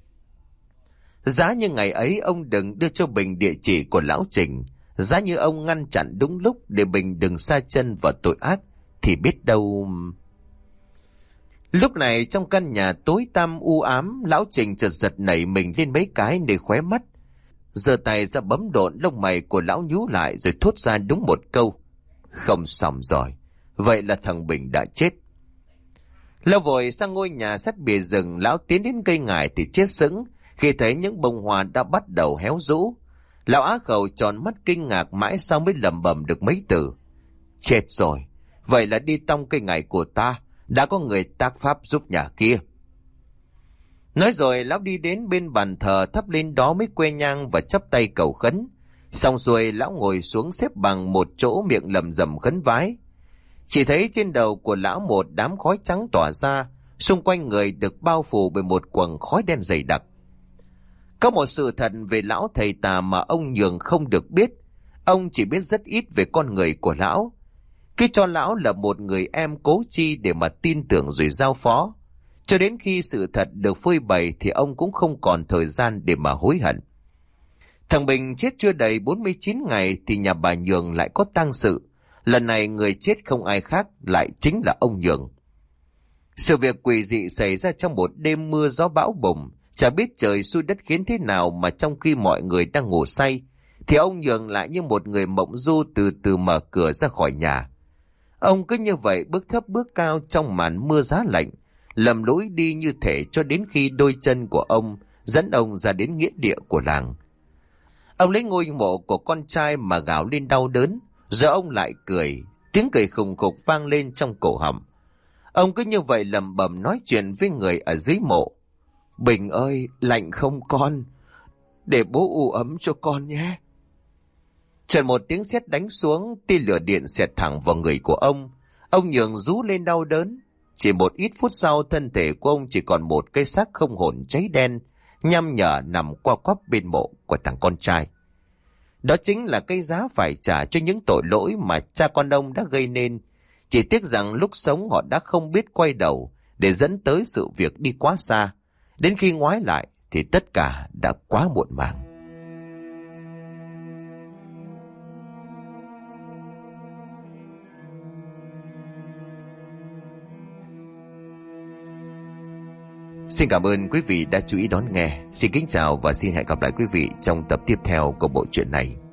Giá như ngày ấy ông đừng đưa cho Bình địa chỉ của lão Trình, giá như ông ngăn chặn đúng lúc để Bình đừng sa chân vào tội ác, thì biết đâu... Lúc này trong căn nhà tối tăm u ám, lão Trình chợt giật nảy mình lên mấy cái nơi khóe mắt, giơ tay ra bấm độn lông mày của lão nhú lại rồi thốt ra đúng một câu: không xong rồi, vậy là thằng Bình đã chết. Lão vội sang ngôi nhà sát bìa rừng, lão tiến đến cây ngải thì chết sững khi thấy những bông hoa đã bắt đầu héo rũ. Lão á khẩu tròn mắt kinh ngạc mãi sau mới lẩm bẩm được mấy từ: chết rồi, vậy là đi tong cây ngải của ta đã có người tác pháp giúp nhà kia. Nói rồi lão đi đến bên bàn thờ, thắp lên đó mấy que nhang và chắp tay cầu khấn. Xong rồi lão ngồi xuống xếp bằng một chỗ, miệng lẩm rẩm khấn vái. Chỉ thấy trên đầu của lão một đám khói trắng tỏa ra, xung quanh người được bao phủ bởi một quầng khói đen dày đặc. Có một sự thật về lão thầy tà mà ông Nhường không được biết. Ông chỉ biết rất ít về con người của lão. Cứ cho lão là một người em cố chi để mà tin tưởng rồi giao phó. Cho đến khi sự thật được phơi bày thì ông cũng không còn thời gian để mà hối hận. Thằng Bình chết chưa đầy bốn mươi chín ngày thì nhà bà Nhường lại có tang sự. Lần này người chết không ai khác lại chính là ông Nhường. Sự việc quỷ dị xảy ra trong một đêm mưa gió bão bùng. Chả biết trời xui đất khiến thế nào mà trong khi mọi người đang ngủ say thì ông Nhường lại như một người mộng du từ từ mở cửa ra khỏi nhà. Ông cứ như vậy bước thấp bước cao trong màn mưa giá lạnh, lầm lũi đi như thể cho đến khi đôi chân của ông dẫn ông ra đến nghĩa địa của làng. Ông lấy ngôi mộ của con trai mà gào lên đau đớn, rồi ông lại cười, tiếng cười khùng khục vang lên trong cổ họng. Ông cứ như vậy lẩm bẩm nói chuyện với người ở dưới mộ: Bình ơi, lạnh không con? Để bố ủ ấm cho con nhé. Chợt một tiếng sét đánh xuống, tia lửa điện xẹt thẳng vào người của ông. Ông Nhường rú lên đau đớn. Chỉ một ít phút sau, thân thể của ông chỉ còn một cái xác không hồn cháy đen, nhăm nhở nằm qua quắp bên mộ của thằng con trai. Đó chính là cái giá phải trả cho những tội lỗi mà cha con ông đã gây nên. Chỉ tiếc rằng lúc sống họ đã không biết quay đầu để dẫn tới sự việc đi quá xa. Đến khi ngoái lại thì tất cả đã quá muộn màng. Xin cảm ơn quý vị đã chú ý đón nghe. Xin kính chào và xin hẹn gặp lại quý vị trong tập tiếp theo của bộ truyện này.